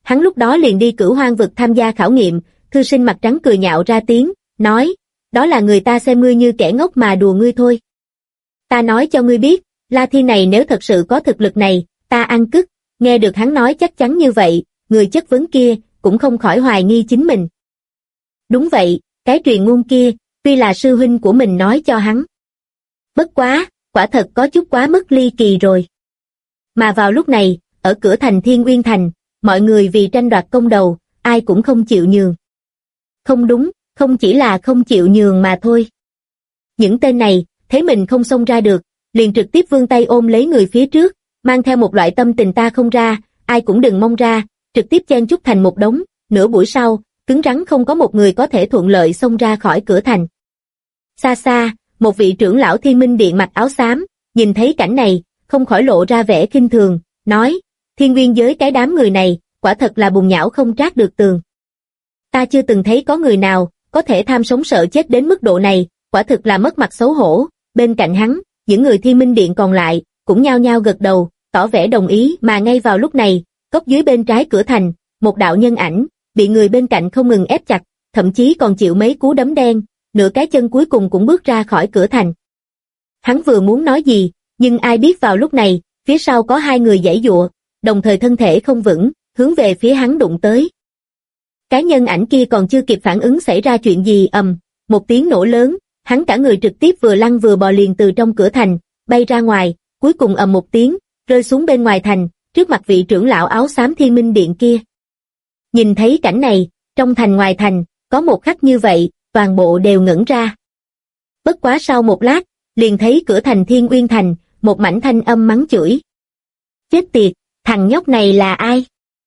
hắn lúc đó liền đi Cửu Hoang vực tham gia khảo nghiệm. Thư sinh mặt trắng cười nhạo ra tiếng, nói, đó là người ta xem ngươi như kẻ ngốc mà đùa ngươi thôi. Ta nói cho ngươi biết, La Thiên này nếu thật sự có thực lực này, ta ăn cứt. Nghe được hắn nói chắc chắn như vậy, người chất vấn kia cũng không khỏi hoài nghi chính mình. Đúng vậy, cái truyền ngôn kia, tuy là sư huynh của mình nói cho hắn. Bất quá, quả thật có chút quá mức ly kỳ rồi. Mà vào lúc này, ở cửa thành Thiên Uyên Thành, mọi người vì tranh đoạt công đầu, ai cũng không chịu nhường. Không đúng, không chỉ là không chịu nhường mà thôi. Những tên này, thấy mình không xông ra được, liền trực tiếp vươn tay ôm lấy người phía trước, mang theo một loại tâm tình ta không ra, ai cũng đừng mong ra, trực tiếp chen chúc thành một đống. Nửa buổi sau, cứng rắn không có một người có thể thuận lợi xông ra khỏi cửa thành. Xa xa, một vị trưởng lão Thiên Minh Điện mặc áo xám, nhìn thấy cảnh này, không khỏi lộ ra vẻ khinh thường, nói, Thiên Nguyên giới cái đám người này, quả thật là bùn nhão không trát được tường. Ta chưa từng thấy có người nào, có thể tham sống sợ chết đến mức độ này, quả thực là mất mặt xấu hổ. Bên cạnh hắn, những người Thiên Minh Điện còn lại, cũng nhao nhao gật đầu, tỏ vẻ đồng ý. Mà ngay vào lúc này, góc dưới bên trái cửa thành, một đạo nhân ảnh, bị người bên cạnh không ngừng ép chặt, thậm chí còn chịu mấy cú đấm đen, nửa cái chân cuối cùng cũng bước ra khỏi cửa thành. Hắn vừa muốn nói gì, nhưng ai biết vào lúc này, phía sau có hai người giãy giụa, đồng thời thân thể không vững, hướng về phía hắn đụng tới. Cái nhân ảnh kia còn chưa kịp phản ứng xảy ra chuyện gì, một tiếng nổ lớn, hắn cả người trực tiếp vừa lăn vừa bò liền từ trong cửa thành, bay ra ngoài, cuối cùng một tiếng, rơi xuống bên ngoài thành, trước mặt vị trưởng lão áo xám Thiên Minh Điện kia. Nhìn thấy cảnh này, trong thành ngoài thành, có một khắc như vậy, toàn bộ đều ngẩn ra. Bất quá sau một lát, liền thấy cửa thành Thiên Uyên Thành, một mảnh thanh âm mắng chửi. Chết tiệt, thằng nhóc này là ai?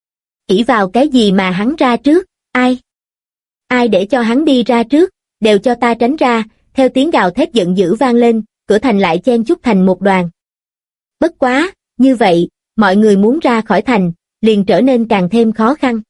Ỷ vào cái gì mà hắn ra trước, ai? Ai để cho hắn đi ra trước, đều cho ta tránh ra. Theo tiếng gào thét giận dữ vang lên, cửa thành lại chen chúc thành một đoàn. Bất quá, như vậy, mọi người muốn ra khỏi thành, liền trở nên càng thêm khó khăn.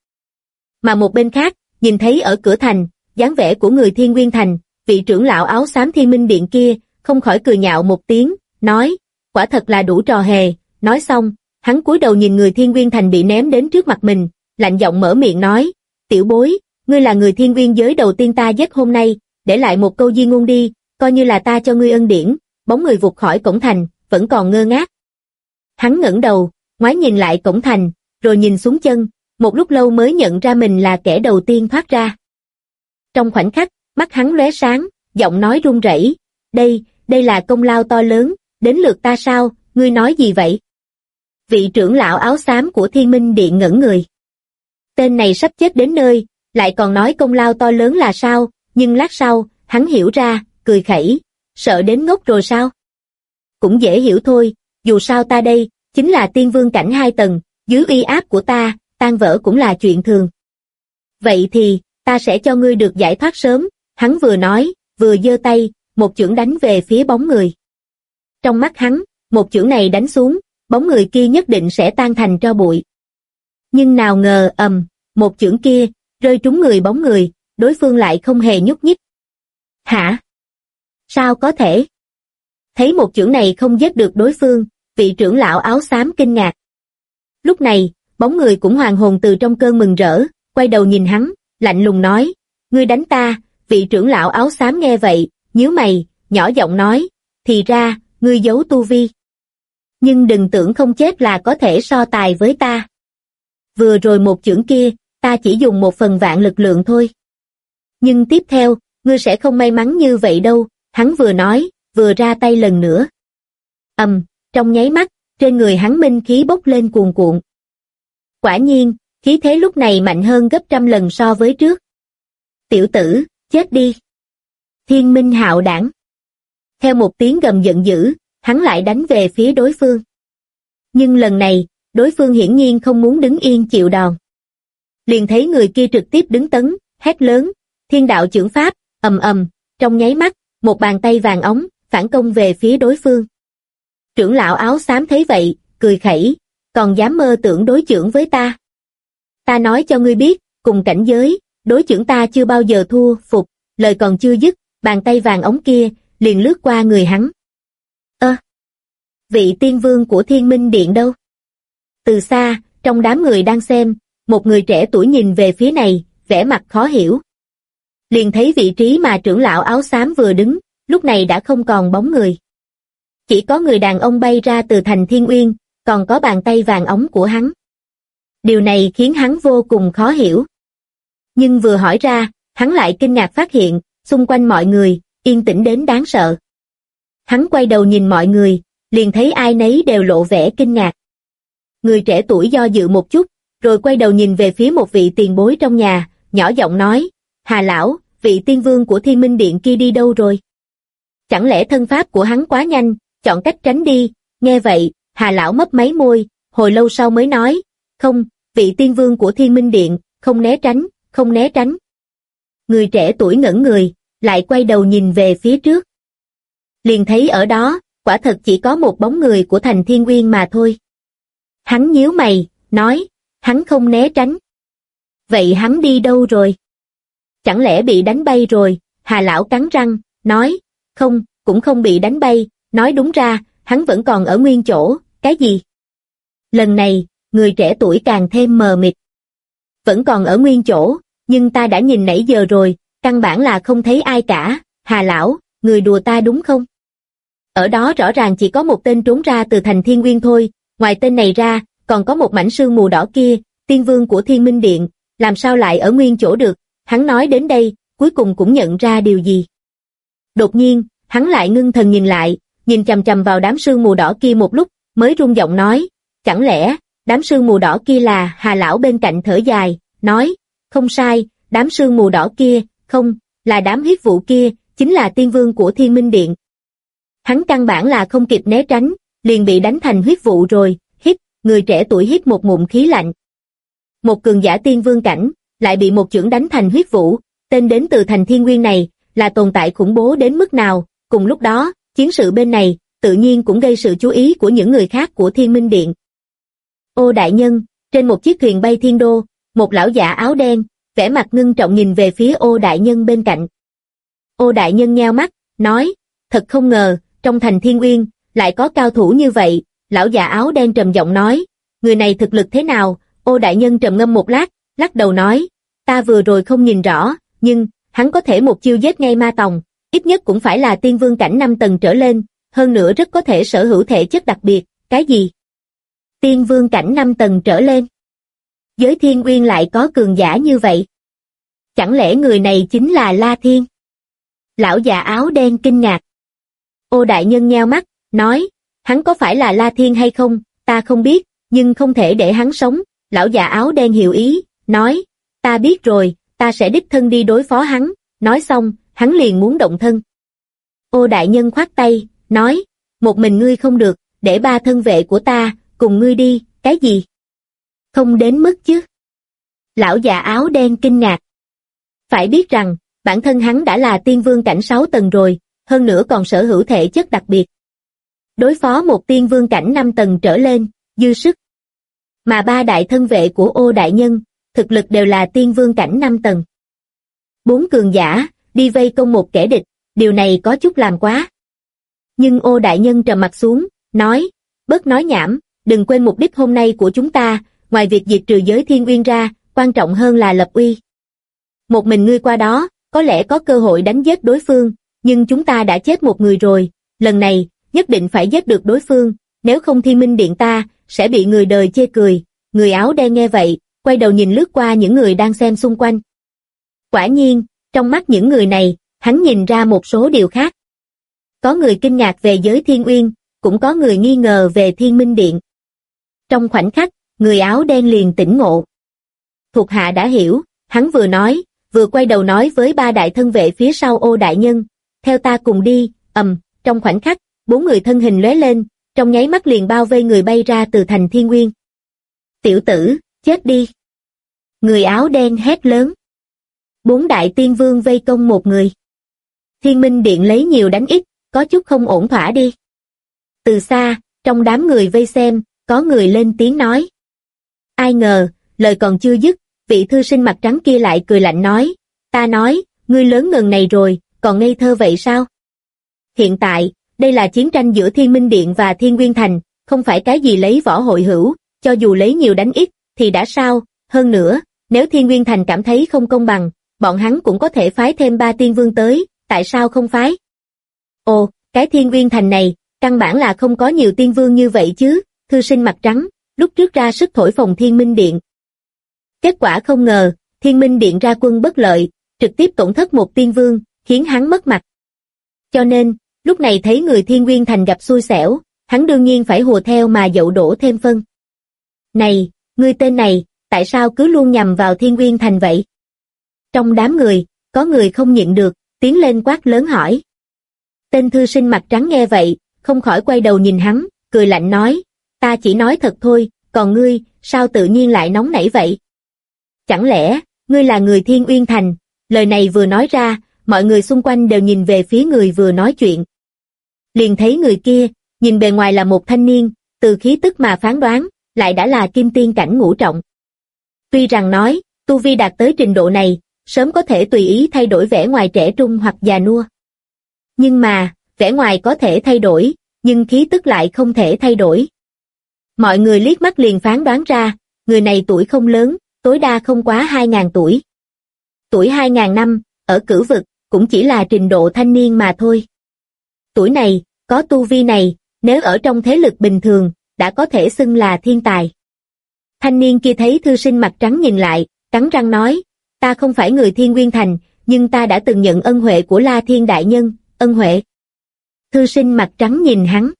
Mà một bên khác, nhìn thấy ở cửa thành, dáng vẻ của người Thiên Nguyên Thành, vị trưởng lão áo xám Thiên Minh Điện kia, không khỏi cười nhạo một tiếng, nói, quả thật là đủ trò hề. Nói xong, hắn cúi đầu nhìn người Thiên Nguyên Thành bị ném đến trước mặt mình, lạnh giọng mở miệng nói, tiểu bối, ngươi là người Thiên Nguyên giới đầu tiên ta giết hôm nay, để lại một câu di ngôn đi, coi như là ta cho ngươi ân điển. Bóng người vụt khỏi cổng thành, vẫn còn ngơ ngác. Hắn ngẩng đầu, ngoái nhìn lại cổng thành, rồi nhìn xuống chân, một lúc lâu mới nhận ra mình là kẻ đầu tiên thoát ra. Trong khoảnh khắc, mắt hắn lóe sáng, giọng nói run rẩy, đây là công lao to lớn, đến lượt ta sao, ngươi nói gì vậy? Vị trưởng lão áo xám của Thiên Minh Điện ngẩn người. Tên này sắp chết đến nơi, lại còn nói công lao to lớn là sao, nhưng lát sau, hắn hiểu ra, cười khẩy, sợ đến ngốc rồi sao? Cũng dễ hiểu thôi, dù sao ta đây, chính là tiên vương cảnh 2 tầng, dưới uy áp của ta, tan vỡ cũng là chuyện thường. Vậy thì, ta sẽ cho ngươi được giải thoát sớm, hắn vừa nói, vừa giơ tay, một chưởng đánh về phía bóng người. Trong mắt hắn, một chưởng này đánh xuống, bóng người kia nhất định sẽ tan thành tro bụi. Nhưng nào ngờ một chưởng kia, rơi trúng người bóng người, đối phương lại không hề nhúc nhích. Hả? Sao có thể? Thấy một chưởng này không giết được đối phương, vị trưởng lão áo xám kinh ngạc. Lúc này, bóng người cũng hoàn hồn từ trong cơn mừng rỡ, quay đầu nhìn hắn, lạnh lùng nói, ngươi đánh ta. Vị trưởng lão áo xám nghe vậy, nhíu mày, nhỏ giọng nói, thì ra, ngươi giấu tu vi. Nhưng đừng tưởng không chết là có thể so tài với ta. Vừa rồi một chưởng kia, ta chỉ dùng 1/1000 lực lượng thôi. Nhưng tiếp theo, ngươi sẽ không may mắn như vậy đâu, hắn vừa nói, vừa ra tay lần nữa. Trong nháy mắt, trên người hắn minh khí bốc lên cuồn cuộn. Quả nhiên, khí thế lúc này mạnh hơn gấp 100 lần so với trước. Tiểu tử, chết đi. Thiên Minh hạo đảng. Theo một tiếng gầm giận dữ, hắn lại đánh về phía đối phương. Nhưng lần này, đối phương hiển nhiên không muốn đứng yên chịu đòn. Liền thấy người kia trực tiếp đứng tấn, hét lớn, thiên đạo chưởng pháp, trong nháy mắt, một bàn tay vàng óng, phản công về phía đối phương. Trưởng lão áo xám thấy vậy, cười khẩy, còn dám mơ tưởng đối chưởng với ta. Ta nói cho ngươi biết, cùng cảnh giới, đối chưởng ta chưa bao giờ thua, phục, lời còn chưa dứt, bàn tay vàng óng kia, liền lướt qua người hắn. Vị tiên vương của Thiên Minh Điện đâu? Từ xa, trong đám người đang xem, một người trẻ tuổi nhìn về phía này, vẻ mặt khó hiểu. Liền thấy vị trí mà trưởng lão áo xám vừa đứng, lúc này đã không còn bóng người. Chỉ có người đàn ông bay ra từ thành Thiên Uyên, còn có bàn tay vàng óng của hắn. Điều này khiến hắn vô cùng khó hiểu. Nhưng vừa hỏi ra, hắn lại kinh ngạc phát hiện, xung quanh mọi người, yên tĩnh đến đáng sợ. Hắn quay đầu nhìn mọi người, liền thấy ai nấy đều lộ vẻ kinh ngạc. Người trẻ tuổi do dự một chút, rồi quay đầu nhìn về phía một vị tiền bối trong nhà, nhỏ giọng nói, Hà lão, vị tiên vương của Thiên Minh Điện kia đi đâu rồi? Chẳng lẽ thân pháp của hắn quá nhanh, chọn cách tránh đi? Nghe vậy, Hà lão mấp máy môi, hồi lâu sau mới nói, không, vị tiên vương của Thiên Minh Điện, không né tránh, không né tránh. Người trẻ tuổi ngẩn người, lại quay đầu nhìn về phía trước. Liền thấy ở đó, quả thật chỉ có một bóng người của thành Thiên Uyên mà thôi. Hắn nhíu mày, nói, hắn không né tránh. Vậy hắn đi đâu rồi? Chẳng lẽ bị đánh bay rồi? Hà lão cắn răng, nói, không, cũng không bị đánh bay, nói đúng ra, hắn vẫn còn ở nguyên chỗ, cái gì? Lần này, người trẻ tuổi càng thêm mờ mịt. Vẫn còn ở nguyên chỗ, nhưng ta đã nhìn nãy giờ rồi, căn bản là không thấy ai cả. Hà lão, người đùa ta đúng không? Ở đó rõ ràng chỉ có một tên trốn ra từ thành Thiên Uyên thôi, ngoài tên này ra, còn có một mảnh sương mù đỏ kia, tiên vương của Thiên Minh Điện, làm sao lại ở nguyên chỗ được? Hắn nói đến đây, cuối cùng cũng nhận ra điều gì. Đột nhiên, hắn lại ngưng thần nhìn lại, nhìn chằm chằm vào đám sương mù đỏ kia một lúc, mới run giọng nói, chẳng lẽ, đám sương mù đỏ kia là? Hà lão bên cạnh thở dài, nói, không sai, đám sương mù đỏ kia, không, là đám huyết vụ kia, chính là tiên vương của Thiên Minh Điện. Hắn căn bản là không kịp né tránh, liền bị đánh thành huyết vụ rồi. Hít, người trẻ tuổi hít một ngụm khí lạnh. Một cường giả tiên vương cảnh, lại bị một chưởng đánh thành huyết vụ, tên đến từ thành Thiên Uyên này, là tồn tại khủng bố đến mức nào? Cùng lúc đó, chiến sự bên này, tự nhiên cũng gây sự chú ý của những người khác của Thiên Minh Điện. Ô đại nhân, trên một chiếc thuyền bay thiên đô, một lão giả áo đen, vẻ mặt ngưng trọng nhìn về phía ô đại nhân bên cạnh. Ô đại nhân nheo mắt, nói, thật không ngờ, trong thành Thiên Uyên, lại có cao thủ như vậy. Lão già áo đen trầm giọng nói, người này thực lực thế nào? Ô đại nhân trầm ngâm một lát, lắc đầu nói, ta vừa rồi không nhìn rõ, nhưng, hắn có thể một chiêu giết ngay ma tòng, ít nhất cũng phải là tiên vương cảnh 5 tầng trở lên, hơn nữa rất có thể sở hữu thể chất đặc biệt. Cái gì? Tiên vương cảnh 5 tầng trở lên? Giới Thiên Uyên lại có cường giả như vậy? Chẳng lẽ người này chính là La Thiên? Lão già áo đen kinh ngạc. Ô đại nhân nheo mắt, nói, hắn có phải là La Thiên hay không, ta không biết, nhưng không thể để hắn sống. Lão già áo đen hiểu ý, nói, ta biết rồi, ta sẽ đích thân đi đối phó hắn. Nói xong, hắn liền muốn động thân. Ô đại nhân khoát tay, nói, một mình ngươi không được, để 3 thân vệ của ta, cùng ngươi đi. Cái gì? Không đến mức chứ? Lão già áo đen kinh ngạc. Phải biết rằng, bản thân hắn đã là tiên vương cảnh 6 tầng rồi, hơn nữa còn sở hữu thể chất đặc biệt. Đối phó một tiên vương cảnh 5 tầng trở lên, dư sức. Mà 3 đại thân vệ của ô đại nhân, thực lực đều là tiên vương cảnh 5 tầng. 4 cường giả, đi vây công một kẻ địch, điều này có chút làm quá. Nhưng ô đại nhân trầm mặt xuống, nói, bớt nói nhảm, đừng quên mục đích hôm nay của chúng ta, ngoài việc diệt trừ giới Thiên Uyên ra, quan trọng hơn là lập uy. Một mình ngươi qua đó, có lẽ có cơ hội đánh giết đối phương, nhưng chúng ta đã chết một người rồi, lần này, nhất định phải giết được đối phương, nếu không Thiên Minh Điện ta, sẽ bị người đời chê cười. Người áo đen nghe vậy, quay đầu nhìn lướt qua những người đang xem xung quanh. Quả nhiên, trong mắt những người này, hắn nhìn ra một số điều khác. Có người kinh ngạc về giới Thiên Uyên, cũng có người nghi ngờ về Thiên Minh Điện. Trong khoảnh khắc, người áo đen liền tỉnh ngộ. Thuộc hạ đã hiểu, hắn vừa nói, vừa quay đầu nói với 3 đại thân vệ phía sau ô đại nhân, theo ta cùng đi. Trong khoảnh khắc, 4 người thân hình lóe lên, trong nháy mắt liền bao vây người bay ra từ thành Thiên Uyên. Tiểu tử, chết đi! Người áo đen hét lớn. 4 đại tiên vương vây công một người. Thiên Minh Điện lấy nhiều đánh ít, có chút không ổn thỏa đi. Từ xa, trong đám người vây xem, có người lên tiếng nói. Ai ngờ, lời còn chưa dứt, vị thư sinh mặt trắng kia lại cười lạnh nói, ta nói, ngươi lớn ngần này rồi, còn ngây thơ vậy sao? Hiện tại, đây là chiến tranh giữa Thiên Minh Điện và Thiên Nguyên Thành, không phải cái gì lấy võ hội hữu, cho dù lấy nhiều đánh ít, thì đã sao? hơn nữa, nếu Thiên Nguyên Thành cảm thấy không công bằng, bọn hắn cũng có thể phái thêm 3 tiên vương tới, tại sao không phái? Ồ, cái Thiên Nguyên Thành này, căn bản là không có nhiều tiên vương như vậy chứ, thư sinh mặt trắng, lúc trước ra sức thổi phồng Thiên Minh Điện. Kết quả không ngờ, Thiên Minh Điện ra quân bất lợi, trực tiếp tổn thất một tiên vương, khiến hắn mất mặt. Cho nên, lúc này thấy người Thiên Nguyên Thành gặp xui xẻo, hắn đương nhiên phải hùa theo mà dậu đổ thêm phân. Này, ngươi tên này, tại sao cứ luôn nhằm vào Thiên Nguyên Thành vậy? Trong đám người, có người không nhịn được, tiến lên quát lớn hỏi. Tên thư sinh mặt trắng nghe vậy, không khỏi quay đầu nhìn hắn, cười lạnh nói, ta chỉ nói thật thôi, còn ngươi, sao tự nhiên lại nóng nảy vậy? Chẳng lẽ, ngươi là người Thiên Uyên Thành? Lời này vừa nói ra, mọi người xung quanh đều nhìn về phía người vừa nói chuyện. Liền thấy người kia, nhìn bề ngoài là một thanh niên, từ khí tức mà phán đoán, lại đã là kim tiên cảnh ngũ trọng. Tuy rằng nói, tu vi đạt tới trình độ này, sớm có thể tùy ý thay đổi vẻ ngoài trẻ trung hoặc già nua. Nhưng mà, vẻ ngoài có thể thay đổi, nhưng khí tức lại không thể thay đổi. Mọi người liếc mắt liền phán đoán ra, người này tuổi không lớn, tối đa không quá 2.000 tuổi. Tuổi 2.000 năm, ở cửu vực, cũng chỉ là trình độ thanh niên mà thôi. Tuổi này, có tu vi này, nếu ở trong thế lực bình thường, đã có thể xưng là thiên tài. Thanh niên kia thấy thư sinh mặt trắng nhìn lại, cắn răng nói, ta không phải người Thiên Nguyên Thành, nhưng ta đã từng nhận ân huệ của La Thiên Đại Nhân, ân huệ. Thư sinh mặt trắng nhìn hắn.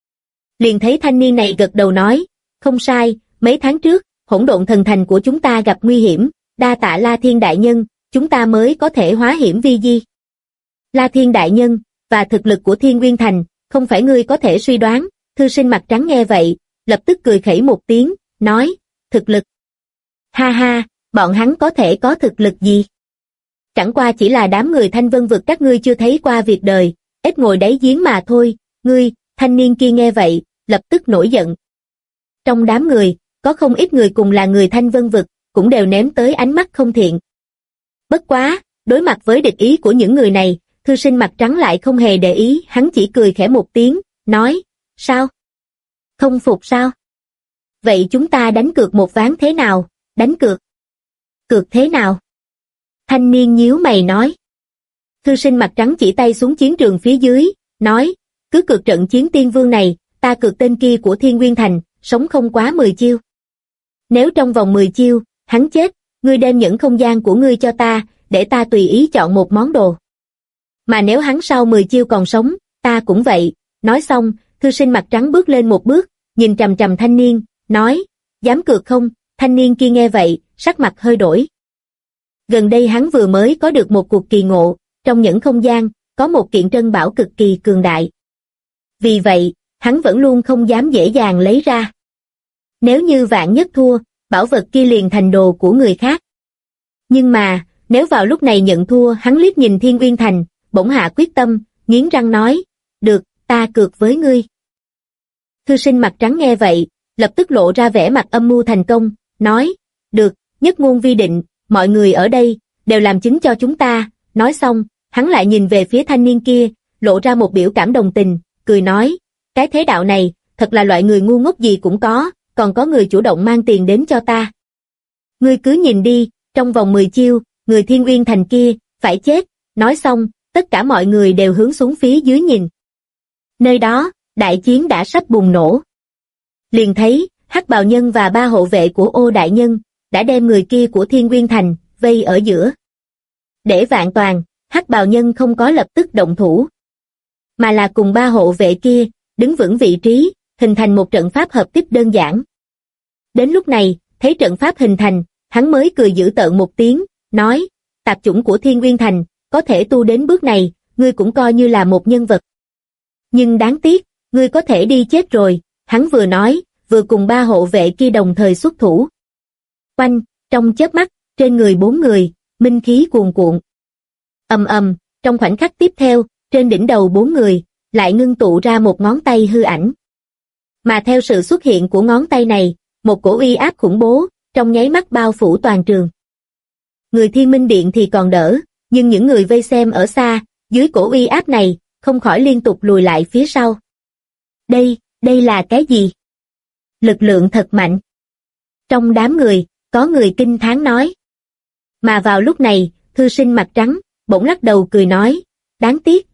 Liền thấy thanh niên này gật đầu nói, không sai, mấy tháng trước, Hỗn Độn Thần Thành của chúng ta gặp nguy hiểm, đa tạ La Thiên Đại Nhân, chúng ta mới có thể hóa hiểm vi di. La Thiên Đại Nhân, và thực lực của Thiên Nguyên Thành, không phải ngươi có thể suy đoán, thư sinh mặt trắng nghe vậy, lập tức cười khẩy một tiếng, nói, thực lực. Ha ha, bọn hắn có thể có thực lực gì? Chẳng qua chỉ là đám người Thanh Vân vực các ngươi chưa thấy qua việc đời, ít ngồi đáy giếng mà thôi, ngươi, thanh niên kia nghe vậy, lập tức nổi giận. Trong đám người, có không ít người cùng là người Thanh Vân vực, cũng đều ném tới ánh mắt không thiện. Bất quá, đối mặt với địch ý của những người này, thư sinh mặt trắng lại không hề để ý, hắn chỉ cười khẽ một tiếng, nói, sao? Không phục sao? Vậy chúng ta đánh cược một ván thế nào? Đánh cược? Cược thế nào? Thanh niên nhíu mày nói. Thư sinh mặt trắng chỉ tay xuống chiến trường phía dưới, nói, cứ cược trận chiến tiên vương này, ta cược tên kia của Thiên Nguyên Thành, sống không quá 10 chiêu. Nếu trong vòng 10 chiêu, hắn chết, ngươi đem những không gian của ngươi cho ta, để ta tùy ý chọn một món đồ. Mà nếu hắn sau 10 chiêu còn sống, ta cũng vậy. Nói xong, thư sinh mặt trắng bước lên một bước, nhìn trầm trầm thanh niên, nói, dám cược không? Thanh niên kia nghe vậy, sắc mặt hơi đổi. Gần đây hắn vừa mới có được một cuộc kỳ ngộ, trong những không gian, có một kiện trân bảo cực kỳ cường đại. Vì vậy, hắn vẫn luôn không dám dễ dàng lấy ra. Nếu như vạn nhất thua, bảo vật kia liền thành đồ của người khác. Nhưng mà, nếu vào lúc này nhận thua, hắn liếc nhìn Thiên Uyên Thành, bỗng hạ quyết tâm, nghiến răng nói, được, ta cược với ngươi. Thư sinh mặt trắng nghe vậy, lập tức lộ ra vẻ mặt âm mưu thành công, nói, được, nhất ngôn vi định, mọi người ở đây, đều làm chứng cho chúng ta. Nói xong, hắn lại nhìn về phía thanh niên kia, lộ ra một biểu cảm đồng tình, cười nói, cái thế đạo này, thật là loại người ngu ngốc gì cũng có, còn có người chủ động mang tiền đến cho ta. Ngươi cứ nhìn đi, trong vòng 10 chiêu, người Thiên Uyên Thành kia, phải chết. Nói xong, tất cả mọi người đều hướng xuống phía dưới nhìn. Nơi đó, đại chiến đã sắp bùng nổ. Liền thấy, Hắc Bào Nhân và 3 hộ vệ của Ô Đại Nhân, đã đem người kia của Thiên Uyên Thành, vây ở giữa. Để vạn toàn, Hắc Bào Nhân không có lập tức động thủ, mà là cùng 3 hộ vệ kia, đứng vững vị trí, hình thành một trận pháp hợp tiếp đơn giản. Đến lúc này, thấy trận pháp hình thành, hắn mới cười giễu tợn một tiếng, nói, tạp chủng của Thiên Uyên Thành, có thể tu đến bước này, ngươi cũng coi như là một nhân vật. Nhưng đáng tiếc, ngươi có thể đi chết rồi, hắn vừa nói, vừa cùng 3 hộ vệ kia đồng thời xuất thủ. Oanh, trong chớp mắt, trên người 4 người, minh khí cuồn cuộn. Ầm ầm, trong khoảnh khắc tiếp theo, trên đỉnh đầu 4 người, lại ngưng tụ ra một ngón tay hư ảnh. Mà theo sự xuất hiện của ngón tay này, một cổ uy áp khủng bố, trong nháy mắt bao phủ toàn trường. Người Thiên Minh Điện thì còn đỡ, nhưng những người vây xem ở xa, dưới cổ uy áp này, không khỏi liên tục lùi lại phía sau. Đây là cái gì? Lực lượng thật mạnh. Trong đám người, Có người kinh thán nói. Mà vào lúc này, thư sinh mặt trắng, bỗng lắc đầu cười nói, đáng tiếc,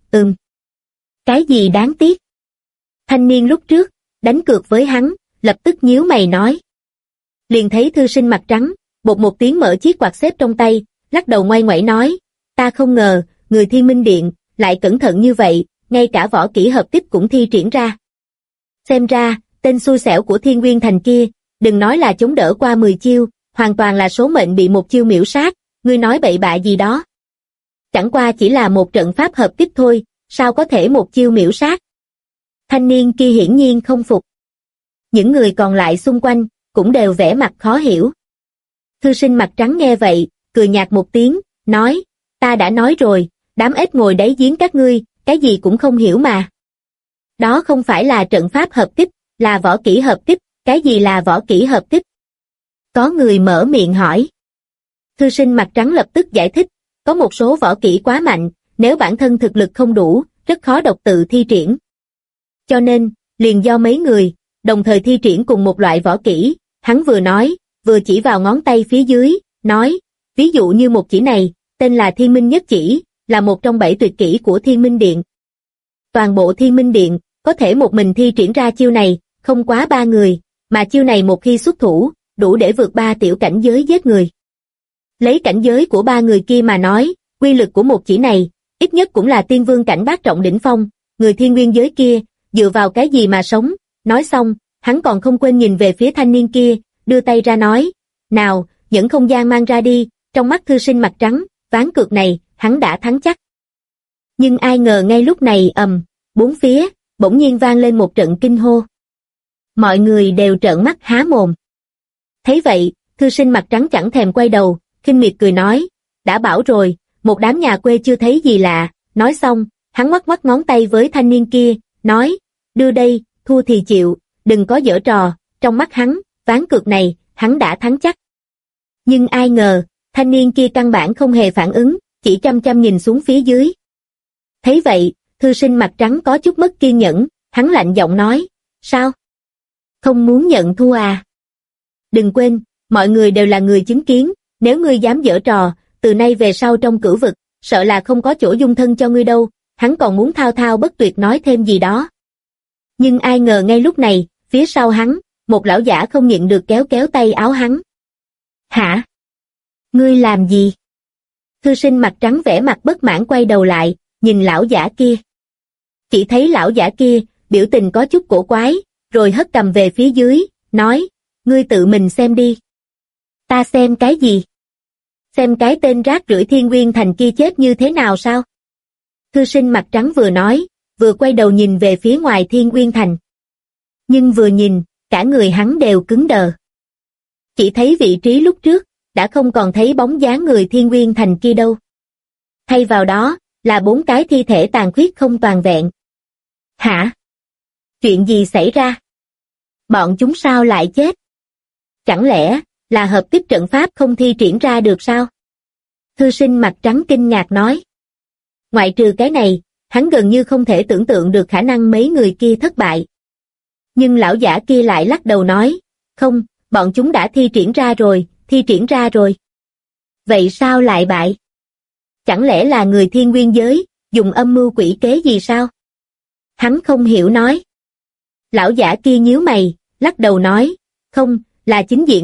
Cái gì đáng tiếc? Thanh niên lúc trước, đánh cược với hắn, lập tức nhíu mày nói. Liền thấy thư sinh mặt trắng, bột một tiếng mở chiếc quạt xếp trong tay, lắc đầu ngoai ngoải nói, ta không ngờ, người Thiên Minh Điện, lại cẩn thận như vậy, ngay cả võ kỹ hợp kích cũng thi triển ra. Xem ra, tên xui xẻo của Thiên Nguyên Thành kia, đừng nói là chống đỡ qua 10 chiêu, hoàn toàn là số mệnh bị một chiêu miểu sát, ngươi nói bậy bạ gì đó. Chẳng qua chỉ là một trận pháp hợp kích thôi, sao có thể một chiêu miểu sát? Thanh niên kia hiển nhiên không phục. Những người còn lại xung quanh, cũng đều vẻ mặt khó hiểu. Thư sinh mặt trắng nghe vậy, cười nhạt một tiếng, nói, ta đã nói rồi, đám ếch ngồi đáy giếng các ngươi, cái gì cũng không hiểu mà. Đó không phải là trận pháp hợp kích, là võ kỹ hợp kích, cái gì là võ kỹ hợp kích? Có người mở miệng hỏi. Thư sinh mặt trắng lập tức giải thích, có một số võ kỹ quá mạnh, nếu bản thân thực lực không đủ, rất khó độc tự thi triển. Cho nên, liền do mấy người, đồng thời thi triển cùng một loại võ kỹ, hắn vừa nói, vừa chỉ vào ngón tay phía dưới, nói, ví dụ như một chỉ này, tên là Thiên Minh Nhất Chỉ, là một trong 7 tuyệt kỹ của Thiên Minh Điện. Toàn bộ Thiên Minh Điện, có thể một mình thi triển ra chiêu này, không quá 3 người, mà chiêu này một khi xuất thủ, đủ để vượt 3 tiểu cảnh giới giết người. Lấy cảnh giới của 3 người kia mà nói, quy lực của một chỉ này, ít nhất cũng là tiên vương cảnh bát trọng đỉnh phong, người thiên nguyên giới kia, dựa vào cái gì mà sống? Nói xong, hắn còn không quên nhìn về phía thanh niên kia, đưa tay ra nói, nào, những không gian mang ra đi, trong mắt thư sinh mặt trắng, ván cược này, hắn đã thắng chắc. Nhưng ai ngờ ngay lúc này bốn phía, bỗng nhiên vang lên một trận kinh hô. Mọi người đều trợn mắt há mồm. Thấy vậy, thư sinh mặt trắng chẳng thèm quay đầu, khinh miệt cười nói, đã bảo rồi, một đám nhà quê chưa thấy gì lạ, nói xong, hắn ngoắc ngoắc ngón tay với thanh niên kia, nói, đưa đây, thua thì chịu, đừng có giở trò, trong mắt hắn, ván cược này, hắn đã thắng chắc. Nhưng ai ngờ, thanh niên kia căn bản không hề phản ứng, chỉ chăm chăm nhìn xuống phía dưới. Thấy vậy, thư sinh mặt trắng có chút mất kiên nhẫn, hắn lạnh giọng nói, sao? Không muốn nhận thua à? Đừng quên, mọi người đều là người chứng kiến, nếu ngươi dám giở trò, từ nay về sau trong cửu vực, sợ là không có chỗ dung thân cho ngươi đâu, hắn còn muốn thao thao bất tuyệt nói thêm gì đó. Nhưng ai ngờ ngay lúc này, phía sau hắn, một lão giả không nhịn được kéo kéo tay áo hắn. Hả? Ngươi làm gì? Thư sinh mặt trắng vẻ mặt bất mãn quay đầu lại, nhìn lão giả kia. Chỉ thấy lão giả kia, biểu tình có chút cổ quái, rồi hất cầm về phía dưới, nói, ngươi tự mình xem đi. Ta xem cái gì? Xem cái tên rác rưởi Thiên Nguyên Thành kia chết như thế nào sao? Thư sinh mặt trắng vừa nói, vừa quay đầu nhìn về phía ngoài Thiên Nguyên Thành. Nhưng vừa nhìn, cả người hắn đều cứng đờ. Chỉ thấy vị trí lúc trước, đã không còn thấy bóng dáng người Thiên Nguyên Thành kia đâu. Thay vào đó, là 4 cái thi thể tàn khuyết không toàn vẹn. Hả? Chuyện gì xảy ra? Bọn chúng sao lại chết? Chẳng lẽ, là hợp kích trận pháp không thi triển ra được sao? Thư sinh mặt trắng kinh ngạc nói. Ngoại trừ cái này, hắn gần như không thể tưởng tượng được khả năng mấy người kia thất bại. Nhưng lão giả kia lại lắc đầu nói, không, bọn chúng đã thi triển ra rồi. Vậy sao lại bại? Chẳng lẽ là người Thiên Nguyên giới, dùng âm mưu quỷ kế gì sao? Hắn không hiểu nói. Lão giả kia nhíu mày, lắc đầu nói, không, là chính diện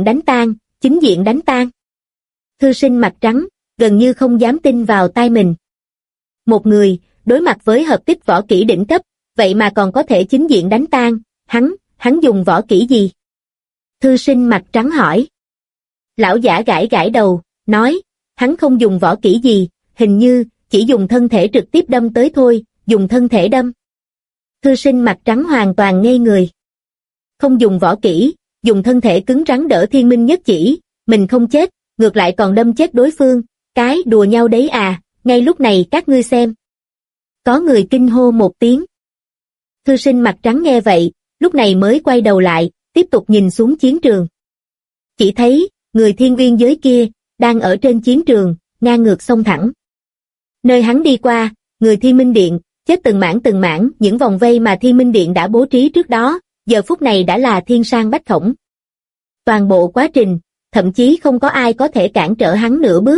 đánh tan. Thư sinh mặt trắng, gần như không dám tin vào tai mình. Một người, đối mặt với hợp kích võ kỹ đỉnh cấp, vậy mà còn có thể chính diện đánh tan, hắn dùng võ kỹ gì? Thư sinh mặt trắng hỏi. Lão giả gãi gãi đầu, nói, hắn không dùng võ kỹ gì, hình như, chỉ dùng thân thể trực tiếp đâm tới thôi, dùng thân thể đâm. Thư sinh mặt trắng hoàn toàn ngây người. Không dùng võ kỹ, dùng thân thể cứng rắn đỡ Thiên Minh Nhất Chỉ, mình không chết, ngược lại còn đâm chết đối phương, cái đùa nhau đấy à, ngay lúc này các ngươi xem. Có người kinh hô một tiếng. Thư sinh mặt trắng nghe vậy, lúc này mới quay đầu lại, tiếp tục nhìn xuống chiến trường. Chỉ thấy, người Thiên Nguyên giới kia, đang ở trên chiến trường, ngang ngược xông thẳng. Nơi hắn đi qua, người Thiên Minh Điện, chết từng mảng những vòng vây mà Thiên Minh Điện đã bố trí trước đó, giờ phút này đã là thiên sang bách khổng. Toàn bộ quá trình, thậm chí không có ai có thể cản trở hắn nửa bước.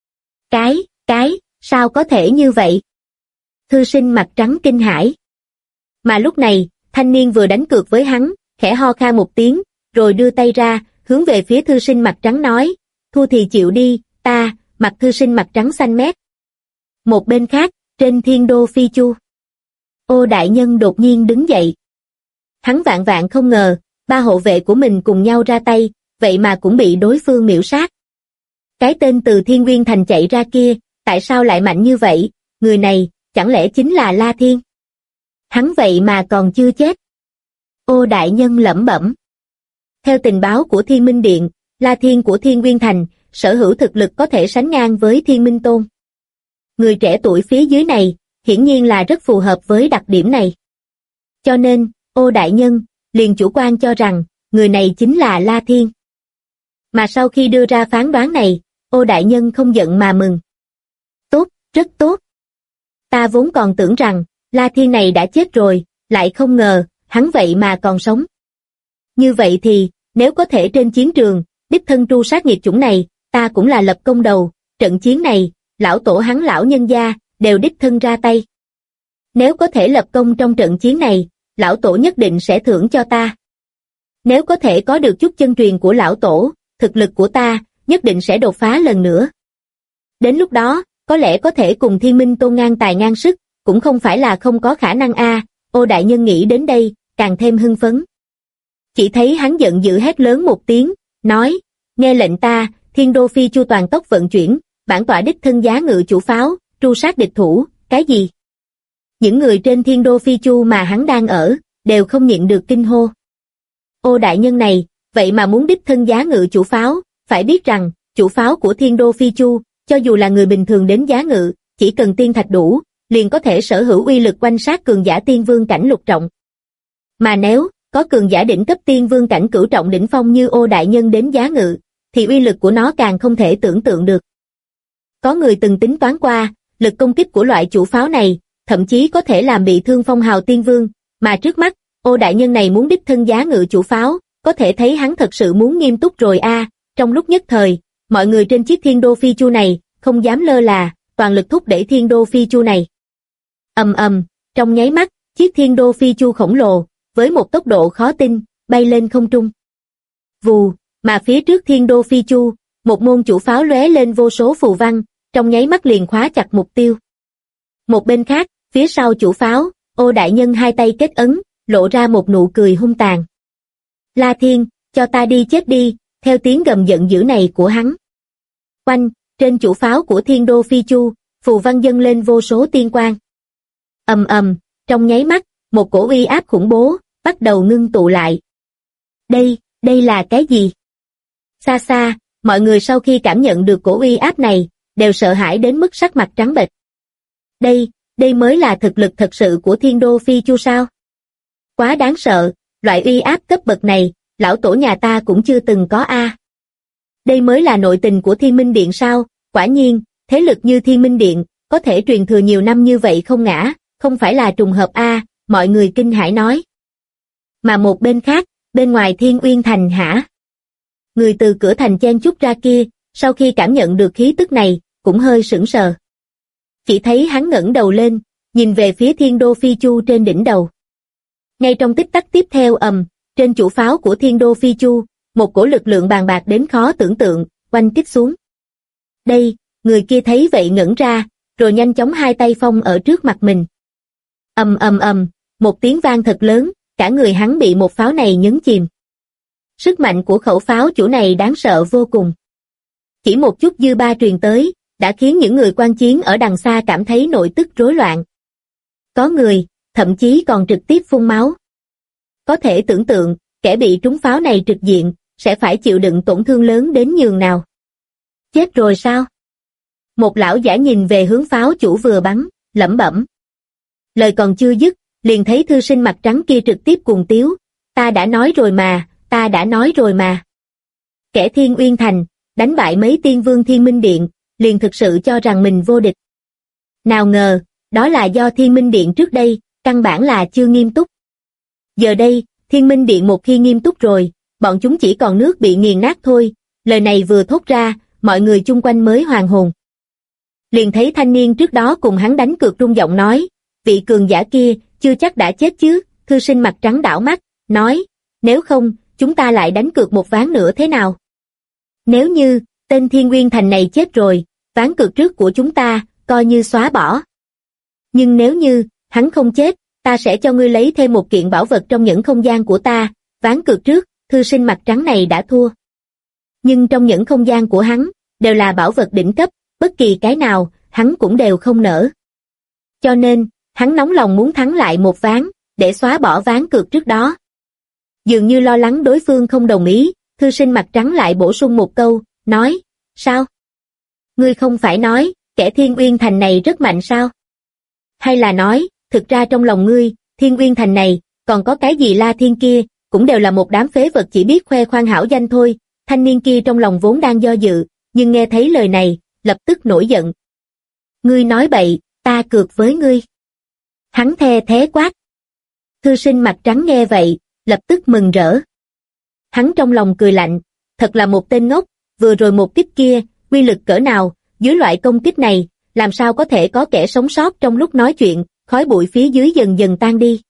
Sao có thể như vậy? Thư sinh mặt trắng kinh hãi. Mà lúc này, thanh niên vừa đánh cược với hắn, khẽ ho khan một tiếng, rồi đưa tay ra, hướng về phía thư sinh mặt trắng nói, thua thì chịu đi, ta, mặt thư sinh mặt trắng xanh mét. Một bên khác, trên thiên đô phi chu. Ô đại nhân đột nhiên đứng dậy. Hắn vạn vạn không ngờ, ba hộ vệ của mình cùng nhau ra tay, vậy mà cũng bị đối phương miểu sát. Cái tên từ Thiên Nguyên Thành chạy ra kia, tại sao lại mạnh như vậy, người này, chẳng lẽ chính là La Thiên? Hắn vậy mà còn chưa chết. Ô đại nhân lẩm bẩm. Theo tình báo của Thiên Minh Điện, La Thiên của Thiên Nguyên Thành, sở hữu thực lực có thể sánh ngang với Thiên Minh Tôn. Người trẻ tuổi phía dưới này, hiển nhiên là rất phù hợp với đặc điểm này. Cho nên, ô đại nhân, liền chủ quan cho rằng, người này chính là La Thiên. Mà sau khi đưa ra phán đoán này, ô đại nhân không giận mà mừng. Tốt, rất tốt. Ta vốn còn tưởng rằng, La Thiên này đã chết rồi, lại không ngờ, hắn vậy mà còn sống. Như vậy thì, nếu có thể trên chiến trường, đích thân tru sát nghiệt chủng này, ta cũng là lập công đầu, trận chiến này, lão tổ hắn lão nhân gia, đều đích thân ra tay. Nếu có thể lập công trong trận chiến này, lão tổ nhất định sẽ thưởng cho ta. Nếu có thể có được chút chân truyền của lão tổ, thực lực của ta, nhất định sẽ đột phá lần nữa. Đến lúc đó, có lẽ có thể cùng Thiên Minh Tôn ngang tài ngang sức, cũng không phải là không có khả năng a. Ô đại nhân nghĩ đến đây, càng thêm hưng phấn. Chỉ thấy hắn giận dữ hét lớn một tiếng, nói, nghe lệnh ta, Thiên Đô Phi Chu toàn tốc vận chuyển, bản tọa đích thân giá ngự chủ pháo, tru sát địch thủ, cái gì? Những người trên Thiên Đô Phi Chu mà hắn đang ở, đều không nhịn được kinh hô. Ô đại nhân này, vậy mà muốn đích thân giá ngự chủ pháo, phải biết rằng, chủ pháo của Thiên Đô Phi Chu, cho dù là người bình thường đến giá ngự, chỉ cần tiên thạch đủ, liền có thể sở hữu uy lực quanh sát cường giả tiên vương cảnh lục trọng. Mà nếu, có cường giả đỉnh cấp tiên vương cảnh cửu trọng đỉnh phong như ô đại nhân đến giá ngự, thì uy lực của nó càng không thể tưởng tượng được. Có người từng tính toán qua, lực công kích của loại chủ pháo này, thậm chí có thể làm bị thương phong hào tiên vương, mà trước mắt, ô đại nhân này muốn đích thân giá ngự chủ pháo, có thể thấy hắn thật sự muốn nghiêm túc rồi a. Trong lúc nhất thời, mọi người trên chiếc Thiên Đô Phi Chu này, không dám lơ là, toàn lực thúc đẩy Thiên Đô Phi Chu này. Trong nháy mắt, chiếc Thiên Đô Phi Chu khổng lồ, với một tốc độ khó tin, bay lên không trung. Vù, mà phía trước Thiên Đô Phi Chu, một môn chủ pháo lóe lên vô số phù văn, trong nháy mắt liền khóa chặt mục tiêu. Một bên khác, phía sau chủ pháo, ô đại nhân hai tay kết ấn, lộ ra một nụ cười hung tàn. La Thiên, cho ta đi chết đi, theo tiếng gầm giận dữ này của hắn. Quanh, trên chủ pháo của Thiên Đô Phi Chu, phù văn dâng lên vô số tiên quang. Trong nháy mắt, một cổ uy áp khủng bố, bắt đầu ngưng tụ lại. Đây là cái gì? Xa xa, mọi người sau khi cảm nhận được cổ uy áp này, đều sợ hãi đến mức sắc mặt trắng bệch. Đây mới là thực lực thật sự của Thiên Đô Phi Chu sao? Quá đáng sợ, loại uy áp cấp bậc này, lão tổ nhà ta cũng chưa từng có a. Đây mới là nội tình của Thiên Minh Điện sao? Quả nhiên, thế lực như Thiên Minh Điện, có thể truyền thừa nhiều năm như vậy không ngã, không phải là trùng hợp a, mọi người kinh hãi nói. Mà một bên khác, bên ngoài Thiên Uyên Thành hả? Người từ cửa thành chen chúc ra kia, sau khi cảm nhận được khí tức này, cũng hơi sững sờ. Chỉ thấy hắn ngẩng đầu lên, nhìn về phía Thiên Đô Phi Chu trên đỉnh đầu. Ngay trong tích tắc tiếp theo trên chủ pháo của Thiên Đô Phi Chu, một cổ lực lượng bàn bạc đến khó tưởng tượng, oanh kích xuống. Đây, người kia thấy vậy ngẩn ra, rồi nhanh chóng hai tay phong ở trước mặt mình. Một tiếng vang thật lớn, cả người hắn bị một pháo này nhấn chìm. Sức mạnh của khẩu pháo chủ này đáng sợ vô cùng. Chỉ một chút dư ba truyền tới, đã khiến những người quan chiến ở đằng xa cảm thấy nội tức rối loạn. Có người, thậm chí còn trực tiếp phun máu. Có thể tưởng tượng, kẻ bị trúng pháo này trực diện, sẽ phải chịu đựng tổn thương lớn đến nhường nào. Chết rồi sao? Một lão giả nhìn về hướng pháo chủ vừa bắn, lẩm bẩm. Lời còn chưa dứt, liền thấy thư sinh mặt trắng kia trực tiếp cuồng tiếu. Ta đã nói rồi mà. Kẻ Thiên Uyên Thành, đánh bại mấy tiên vương Thiên Minh Điện, liền thực sự cho rằng mình vô địch. Nào ngờ, đó là do Thiên Minh Điện trước đây, căn bản là chưa nghiêm túc. Giờ đây, Thiên Minh Điện một khi nghiêm túc rồi, bọn chúng chỉ còn nước bị nghiền nát thôi, lời này vừa thốt ra, mọi người chung quanh mới hoàn hồn. Liền thấy thanh niên trước đó cùng hắn đánh cược rung giọng nói, vị cường giả kia, chưa chắc đã chết chứ. Thư sinh mặt trắng đảo mắt, nói, nếu không, chúng ta lại đánh cược một ván nữa thế nào? Nếu như, tên Thiên Nguyên Thành này chết rồi, ván cược trước của chúng ta, coi như xóa bỏ. Nhưng nếu như, hắn không chết, ta sẽ cho ngươi lấy thêm một kiện bảo vật trong những không gian của ta. Ván cược trước, thư sinh mặt trắng này đã thua. Nhưng trong những không gian của hắn, đều là bảo vật đỉnh cấp, bất kỳ cái nào, hắn cũng đều không nỡ. Cho nên, hắn nóng lòng muốn thắng lại một ván, để xóa bỏ ván cược trước đó. Dường như lo lắng đối phương không đồng ý, thư sinh mặt trắng lại bổ sung một câu, nói, sao? Ngươi không phải nói, kẻ Thiên Uyên Thành này rất mạnh sao? Hay là nói, thực ra trong lòng ngươi, Thiên Uyên Thành này, còn có cái gì La Thiên kia, cũng đều là một đám phế vật chỉ biết khoe khoang hảo danh thôi. Thanh niên kia trong lòng vốn đang do dự, nhưng nghe thấy lời này, lập tức nổi giận. Ngươi nói bậy, ta cược với ngươi. Hắn the thế quát. Thư sinh mặt trắng nghe vậy, lập tức mừng rỡ. Hắn trong lòng cười lạnh, thật là một tên ngốc, vừa rồi một kích kia, uy lực cỡ nào, dưới loại công kích này, làm sao có thể có kẻ sống sót trong lúc nói chuyện, khói bụi phía dưới dần dần tan đi.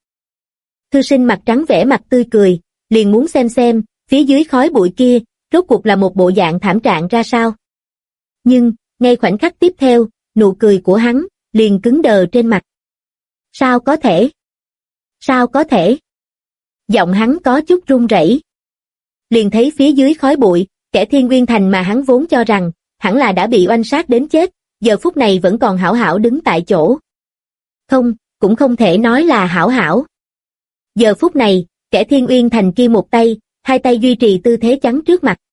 Thư sinh mặt trắng vẻ mặt tươi cười, liền muốn xem, phía dưới khói bụi kia, rốt cuộc là một bộ dạng thảm trạng ra sao. Nhưng, ngay khoảnh khắc tiếp theo, nụ cười của hắn, liền cứng đờ trên mặt. Sao có thể? Sao có thể? Giọng hắn có chút run rẩy. Liền thấy phía dưới khói bụi, kẻ Thiên Nguyên Thành mà hắn vốn cho rằng, hẳn là đã bị oanh sát đến chết, giờ phút này vẫn còn hảo hảo đứng tại chỗ. Không, cũng không thể nói là hảo hảo. Giờ phút này, kẻ Thiên Uyên Thành kia một tay, hai tay duy trì tư thế chắn trước mặt.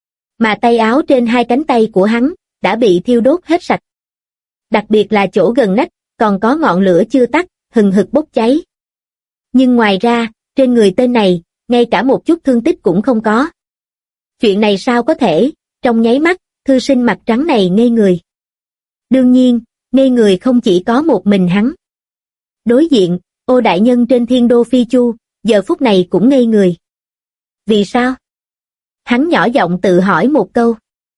Mà tay áo trên hai cánh tay của hắn, đã bị thiêu đốt hết sạch. Đặc biệt là chỗ gần nách, còn có ngọn lửa chưa tắt, hừng hực bốc cháy. Nhưng ngoài ra, trên người tên này, ngay cả một chút thương tích cũng không có. Chuyện này sao có thể, trong nháy mắt, thư sinh mặt trắng này ngây người. Đương nhiên, ngây người không chỉ có một mình hắn. Đối diện, Ô đại nhân trên Thiên Đô Phi Chu, giờ phút này cũng ngây người. Vì sao? Hắn nhỏ giọng tự hỏi một câu.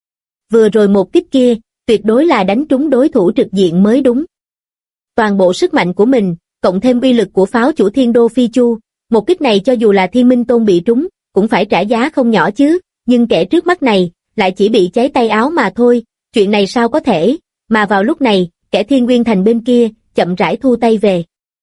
Vừa rồi một kích kia, tuyệt đối là đánh trúng đối thủ trực diện mới đúng. Toàn bộ sức mạnh của mình, cộng thêm uy lực của pháo chủ Thiên Đô Phi Chu, một kích này cho dù là Thiên Minh Tôn bị trúng, cũng phải trả giá không nhỏ chứ, nhưng kẻ trước mắt này, lại chỉ bị cháy tay áo mà thôi, chuyện này sao có thể, mà vào lúc này, kẻ Thiên Nguyên Thành bên kia, chậm rãi thu tay về.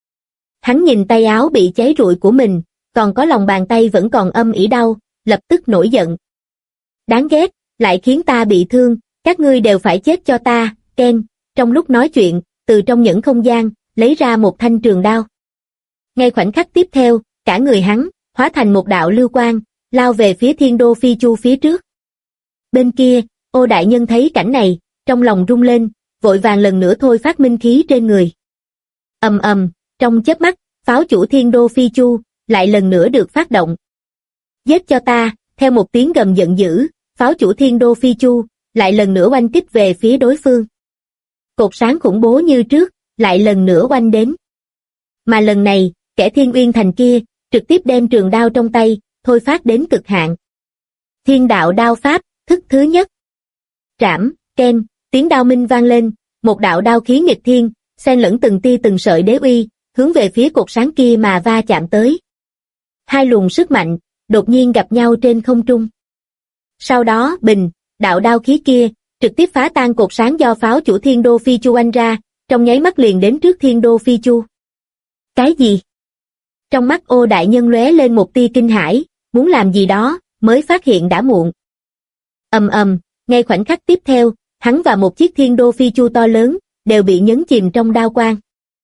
Hắn nhìn tay áo bị cháy rụi của mình, còn có lòng bàn tay vẫn còn âm ỉ đau, lập tức nổi giận. Đáng ghét, lại khiến ta bị thương, các ngươi đều phải chết cho ta, Ken, trong lúc nói chuyện, từ trong những không gian, lấy ra một thanh trường đao. Ngay khoảnh khắc tiếp theo, cả người hắn, hóa thành một đạo lưu quang, lao về phía Thiên Đô Phi Chu phía trước. Bên kia, Ô đại nhân thấy cảnh này, trong lòng rung lên, vội vàng lần nữa thôi phát minh khí trên người. Ầm ầm, trong chớp mắt, pháo chủ Thiên Đô Phi Chu, lại lần nữa được phát động. Giết cho ta, theo một tiếng gầm giận dữ, pháo chủ Thiên Đô Phi Chu, lại lần nữa oanh kích về phía đối phương. Cột sáng khủng bố như trước, lại lần nữa oanh đến. Mà lần này, kẻ Thiên Uyên Thành kia, trực tiếp đem trường đao trong tay, thôi phát đến cực hạn. Thiên đạo đao pháp, thức thứ nhất. Trảm, Ken, tiếng đao minh vang lên, một đạo đao khí nghịch thiên, xen lẫn từng tia từng sợi đế uy, hướng về phía cột sáng kia mà va chạm tới. Hai luồng sức mạnh, đột nhiên gặp nhau trên không trung. Sau đó, bình, đạo đao khí kia, trực tiếp phá tan cột sáng do pháo chủ Thiên Đô Phi Chu oanh ra, trong nháy mắt liền đến trước Thiên Đô Phi Chu. Cái gì? Trong mắt Ô đại nhân lóe lên một tia kinh hãi, muốn làm gì đó, mới phát hiện đã muộn. Ầm ầm, ngay khoảnh khắc tiếp theo, hắn và một chiếc Thiên Đô Phi Chu to lớn, đều bị nhấn chìm trong đao quang.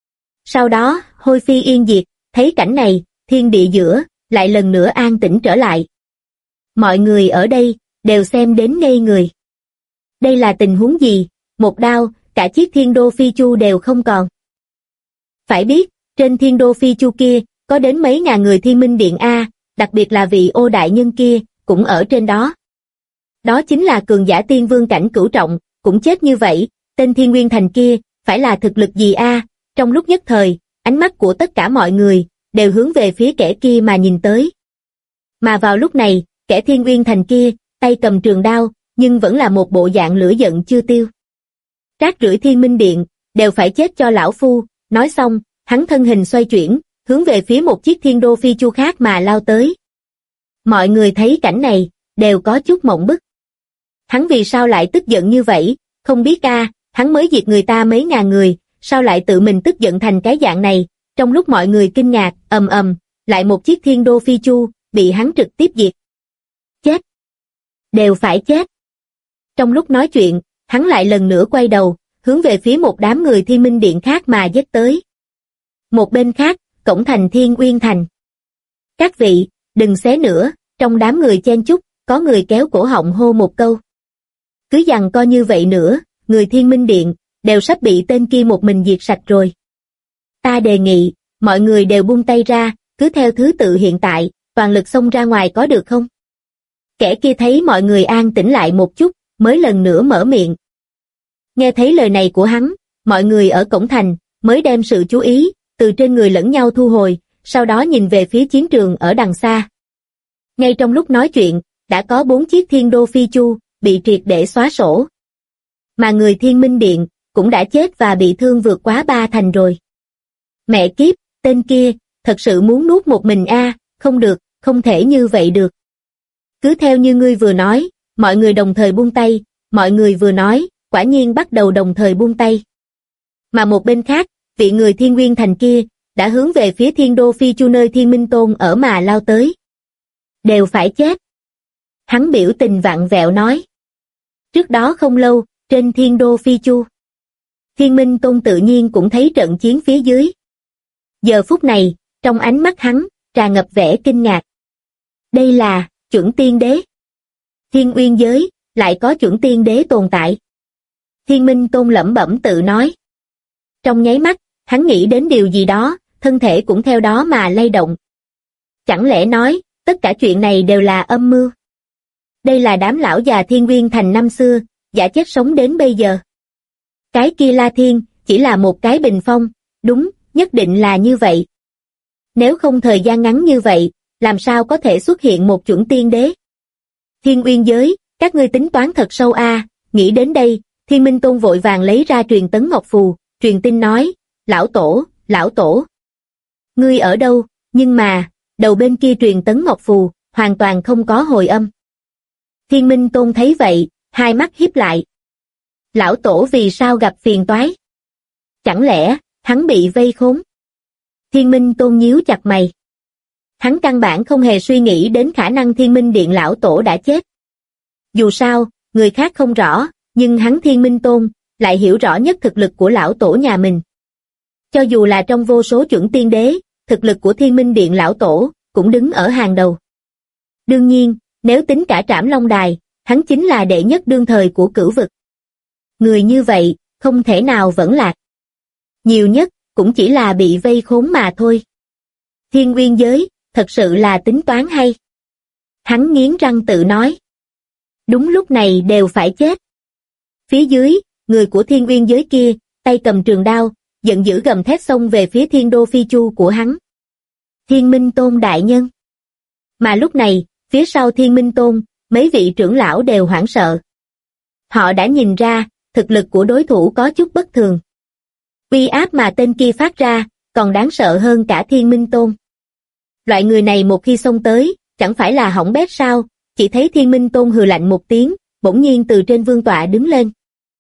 Sau đó, hôi phi yên diệt, thấy cảnh này, thiên địa giữa, lại lần nữa an tĩnh trở lại. Mọi người ở đây, đều xem đến ngây người. Đây là tình huống gì? Một đao, cả chiếc Thiên Đô Phi Chu đều không còn. Phải biết, trên Thiên Đô Phi Chu kia, có đến mấy ngàn người Thiên Minh Điện A, đặc biệt là vị Ô đại nhân kia, cũng ở trên đó. Đó chính là cường giả tiên vương cảnh cửu trọng, cũng chết như vậy, tên Thiên Nguyên Thành kia, phải là thực lực gì a? Trong lúc nhất thời, ánh mắt của tất cả mọi người, đều hướng về phía kẻ kia mà nhìn tới. Mà vào lúc này, kẻ Thiên Nguyên Thành kia, tay cầm trường đao, nhưng vẫn là một bộ dạng lửa giận chưa tiêu. Rác rưởi Thiên Minh Điện, đều phải chết cho lão phu, nói xong, hắn thân hình xoay chuyển, hướng về phía một chiếc thiên đô phi chu khác mà lao tới. Mọi người thấy cảnh này, đều có chút mộng bức. Hắn vì sao lại tức giận như vậy, không biết hắn mới diệt người ta mấy ngàn người, sao lại tự mình tức giận thành cái dạng này. Trong lúc mọi người kinh ngạc, lại một chiếc thiên đô phi chu, bị hắn trực tiếp diệt. Chết! Đều phải chết! Trong lúc nói chuyện, hắn lại lần nữa quay đầu, hướng về phía một đám người Thiên Minh Điện khác mà giết tới. Một bên khác, cổng thành Thiên Uyên Thành. Các vị, đừng xé nữa, trong đám người chen chúc, có người kéo cổ họng hô một câu. Cứ giằng co như vậy nữa, người Thiên Minh Điện, đều sắp bị tên kia một mình diệt sạch rồi. Ta đề nghị, mọi người đều buông tay ra, cứ theo thứ tự hiện tại, toàn lực xông ra ngoài có được không? Kẻ kia thấy mọi người an tĩnh lại một chút, mới lần nữa mở miệng. Nghe thấy lời này của hắn, mọi người ở cổng thành, mới đem sự chú ý, từ trên người lẫn nhau thu hồi, sau đó nhìn về phía chiến trường ở đằng xa. Ngay trong lúc nói chuyện, đã có 4 chiếc thiên đô phi chu, bị triệt để xóa sổ. Mà người Thiên Minh Điện, cũng đã chết và bị thương vượt quá 3 thành rồi. Mẹ kiếp, tên kia, thật sự muốn nuốt một mình không được, không thể như vậy được. Cứ theo như ngươi vừa nói, mọi người đồng thời buông tay, mọi người vừa nói, quả nhiên bắt đầu đồng thời buông tay. Mà một bên khác, vị người Thiên Uyên Thành kia, đã hướng về phía thiên đô phi chu nơi Thiên Minh Tôn ở mà lao tới. Đều phải chết. Hắn biểu tình vặn vẹo nói. Trước đó không lâu, trên thiên đô phi chu, Thiên Minh Tôn tự nhiên cũng thấy trận chiến phía dưới. Giờ phút này, trong ánh mắt hắn, tràn ngập vẻ kinh ngạc. Đây là chuẩn tiên đế. Thiên Uyên giới, lại có chuẩn tiên đế tồn tại. Thiên Minh Tôn lẩm bẩm tự nói. Trong nháy mắt, hắn nghĩ đến điều gì đó, thân thể cũng theo đó mà lay động. Chẳng lẽ nói, tất cả chuyện này đều là âm mưu? Đây là đám lão già Thiên Uyên Thành năm xưa, giả chết sống đến bây giờ. Cái kia La Thiên, chỉ là một cái bình phong, đúng, nhất định là như vậy. Nếu không thời gian ngắn như vậy, làm sao có thể xuất hiện một chuẩn tiên đế? Thiên Uyên giới, các ngươi tính toán thật sâu nghĩ đến đây, Thiên Minh Tôn vội vàng lấy ra truyền tấn ngọc phù, truyền tin nói, lão tổ. Ngươi ở đâu? Nhưng mà, đầu bên kia truyền tấn ngọc phù, hoàn toàn không có hồi âm. Thiên Minh Tôn thấy vậy, hai mắt híp lại. Lão tổ vì sao gặp phiền toái? Chẳng lẽ, hắn bị vây khốn? Thiên Minh Tôn nhíu chặt mày. Hắn căn bản không hề suy nghĩ đến khả năng Thiên Minh Điện lão tổ đã chết. Dù sao, người khác không rõ, nhưng hắn Thiên Minh Tôn lại hiểu rõ nhất thực lực của lão tổ nhà mình. Cho dù là trong vô số chuẩn tiên đế, thực lực của Thiên Minh Điện lão tổ cũng đứng ở hàng đầu. Đương nhiên, nếu tính cả Trảm Long Đài, hắn chính là đệ nhất đương thời của cửu vực. Người như vậy, không thể nào vẫn lạc. Nhiều nhất, cũng chỉ là bị vây khốn mà thôi. Thiên Uyên giới, thật sự là tính toán hay. Hắn nghiến răng tự nói. Đúng lúc này đều phải chết. Phía dưới, người của Thiên Uyên giới kia, tay cầm trường đao, giận dữ gầm thét xông về phía thiên đô phi chu của hắn. Thiên Minh Tôn đại nhân. Mà lúc này, phía sau Thiên Minh Tôn, mấy vị trưởng lão đều hoảng sợ. Họ đã nhìn ra, thực lực của đối thủ có chút bất thường. Uy áp mà tên kia phát ra, còn đáng sợ hơn cả Thiên Minh Tôn. Loại người này một khi xông tới, chẳng phải là hỏng bét sao? Chỉ thấy Thiên Minh Tôn hừ lạnh một tiếng, bỗng nhiên từ trên vương tọa đứng lên.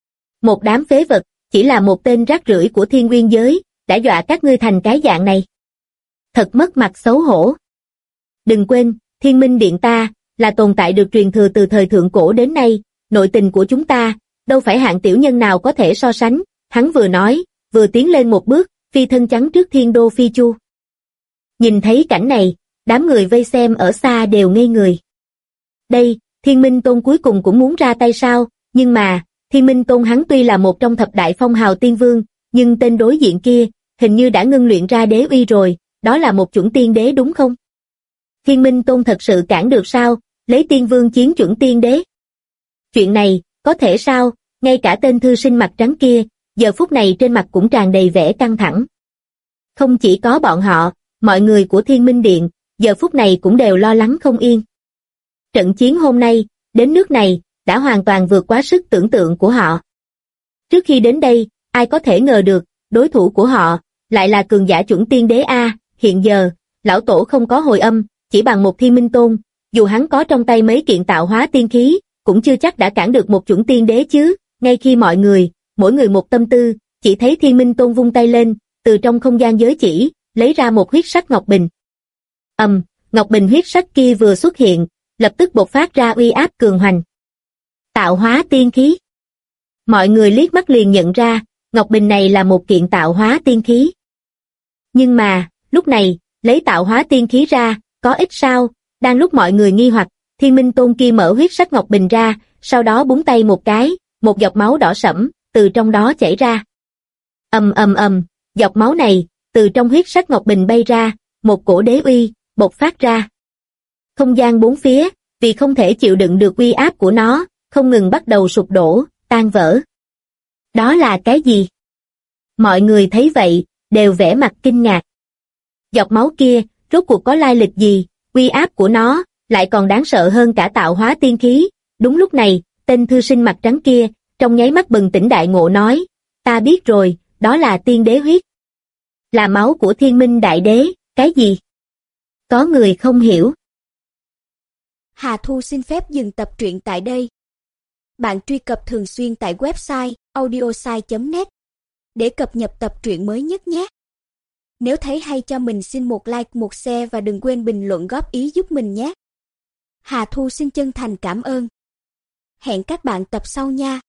Một đám phế vật, chỉ là một tên rác rưởi của Thiên Uyên giới, đã dọa các ngươi thành cái dạng này. Thật mất mặt xấu hổ. Đừng quên, Thiên Minh Điện ta, là tồn tại được truyền thừa từ thời thượng cổ đến nay, nội tình của chúng ta, đâu phải hạng tiểu nhân nào có thể so sánh. Hắn vừa nói, vừa tiến lên một bước, phi thân chắn trước thiên đô phi chu. Nhìn thấy cảnh này, đám người vây xem ở xa đều ngây người. Đây, Thiên Minh Tôn cuối cùng cũng muốn ra tay sao? Nhưng mà, Thiên Minh Tôn hắn tuy là một trong thập đại phong hào tiên vương, nhưng tên đối diện kia, hình như đã ngưng luyện ra đế uy rồi, đó là một chuẩn tiên đế đúng không? Thiên Minh Tôn thật sự cản được sao? Lấy tiên vương chiến chuẩn tiên đế. Chuyện này, có thể sao? Ngay cả tên thư sinh mặt trắng kia, giờ phút này trên mặt cũng tràn đầy vẻ căng thẳng. Không chỉ có bọn họ, mọi người của Thiên Minh Điện, giờ phút này cũng đều lo lắng không yên. Trận chiến hôm nay, đến nước này, đã hoàn toàn vượt quá sức tưởng tượng của họ. Trước khi đến đây, ai có thể ngờ được, đối thủ của họ, lại là cường giả chuẩn tiên đế A, hiện giờ, lão tổ không có hồi âm, chỉ bằng một Thiên Minh Tôn, dù hắn có trong tay mấy kiện tạo hóa tiên khí, cũng chưa chắc đã cản được một chuẩn tiên đế chứ, ngay khi mọi người, mỗi người một tâm tư, chỉ thấy Thiên Minh Tôn vung tay lên, từ trong không gian giới chỉ, lấy ra một huyết sắc ngọc bình. Ngọc bình huyết sắc kia vừa xuất hiện, lập tức bộc phát ra uy áp cường hoành. Tạo hóa tiên khí. Mọi người liếc mắt liền nhận ra, ngọc bình này là một kiện tạo hóa tiên khí. Nhưng mà, lúc này, lấy tạo hóa tiên khí ra, có ích sao? Đang lúc mọi người nghi hoặc, Thiên Minh Tôn kia mở huyết sắc ngọc bình ra, sau đó búng tay một cái, một giọt máu đỏ sẫm, từ trong đó chảy ra. Giọt máu này, từ trong huyết sắc ngọc bình bay ra, một cổ đế uy, bộc phát ra. Không gian bốn phía, vì không thể chịu đựng được uy áp của nó, không ngừng bắt đầu sụp đổ, tan vỡ. Đó là cái gì? Mọi người thấy vậy, đều vẻ mặt kinh ngạc. Giọt máu kia, rốt cuộc có lai lịch gì, uy áp của nó, lại còn đáng sợ hơn cả tạo hóa tiên khí. Đúng lúc này, tên thư sinh mặt trắng kia, trong nháy mắt bừng tỉnh đại ngộ nói, ta biết rồi, đó là tiên đế huyết. Là máu của Thiên Minh Đại Đế, cái gì? Có người không hiểu. Hà Thu xin phép dừng tập truyện tại đây. Bạn truy cập thường xuyên tại website audiosai.net để cập nhật tập truyện mới nhất nhé. Nếu thấy hay cho mình xin một like, một share và đừng quên bình luận góp ý giúp mình nhé. Hà Thu xin chân thành cảm ơn. Hẹn các bạn tập sau nha.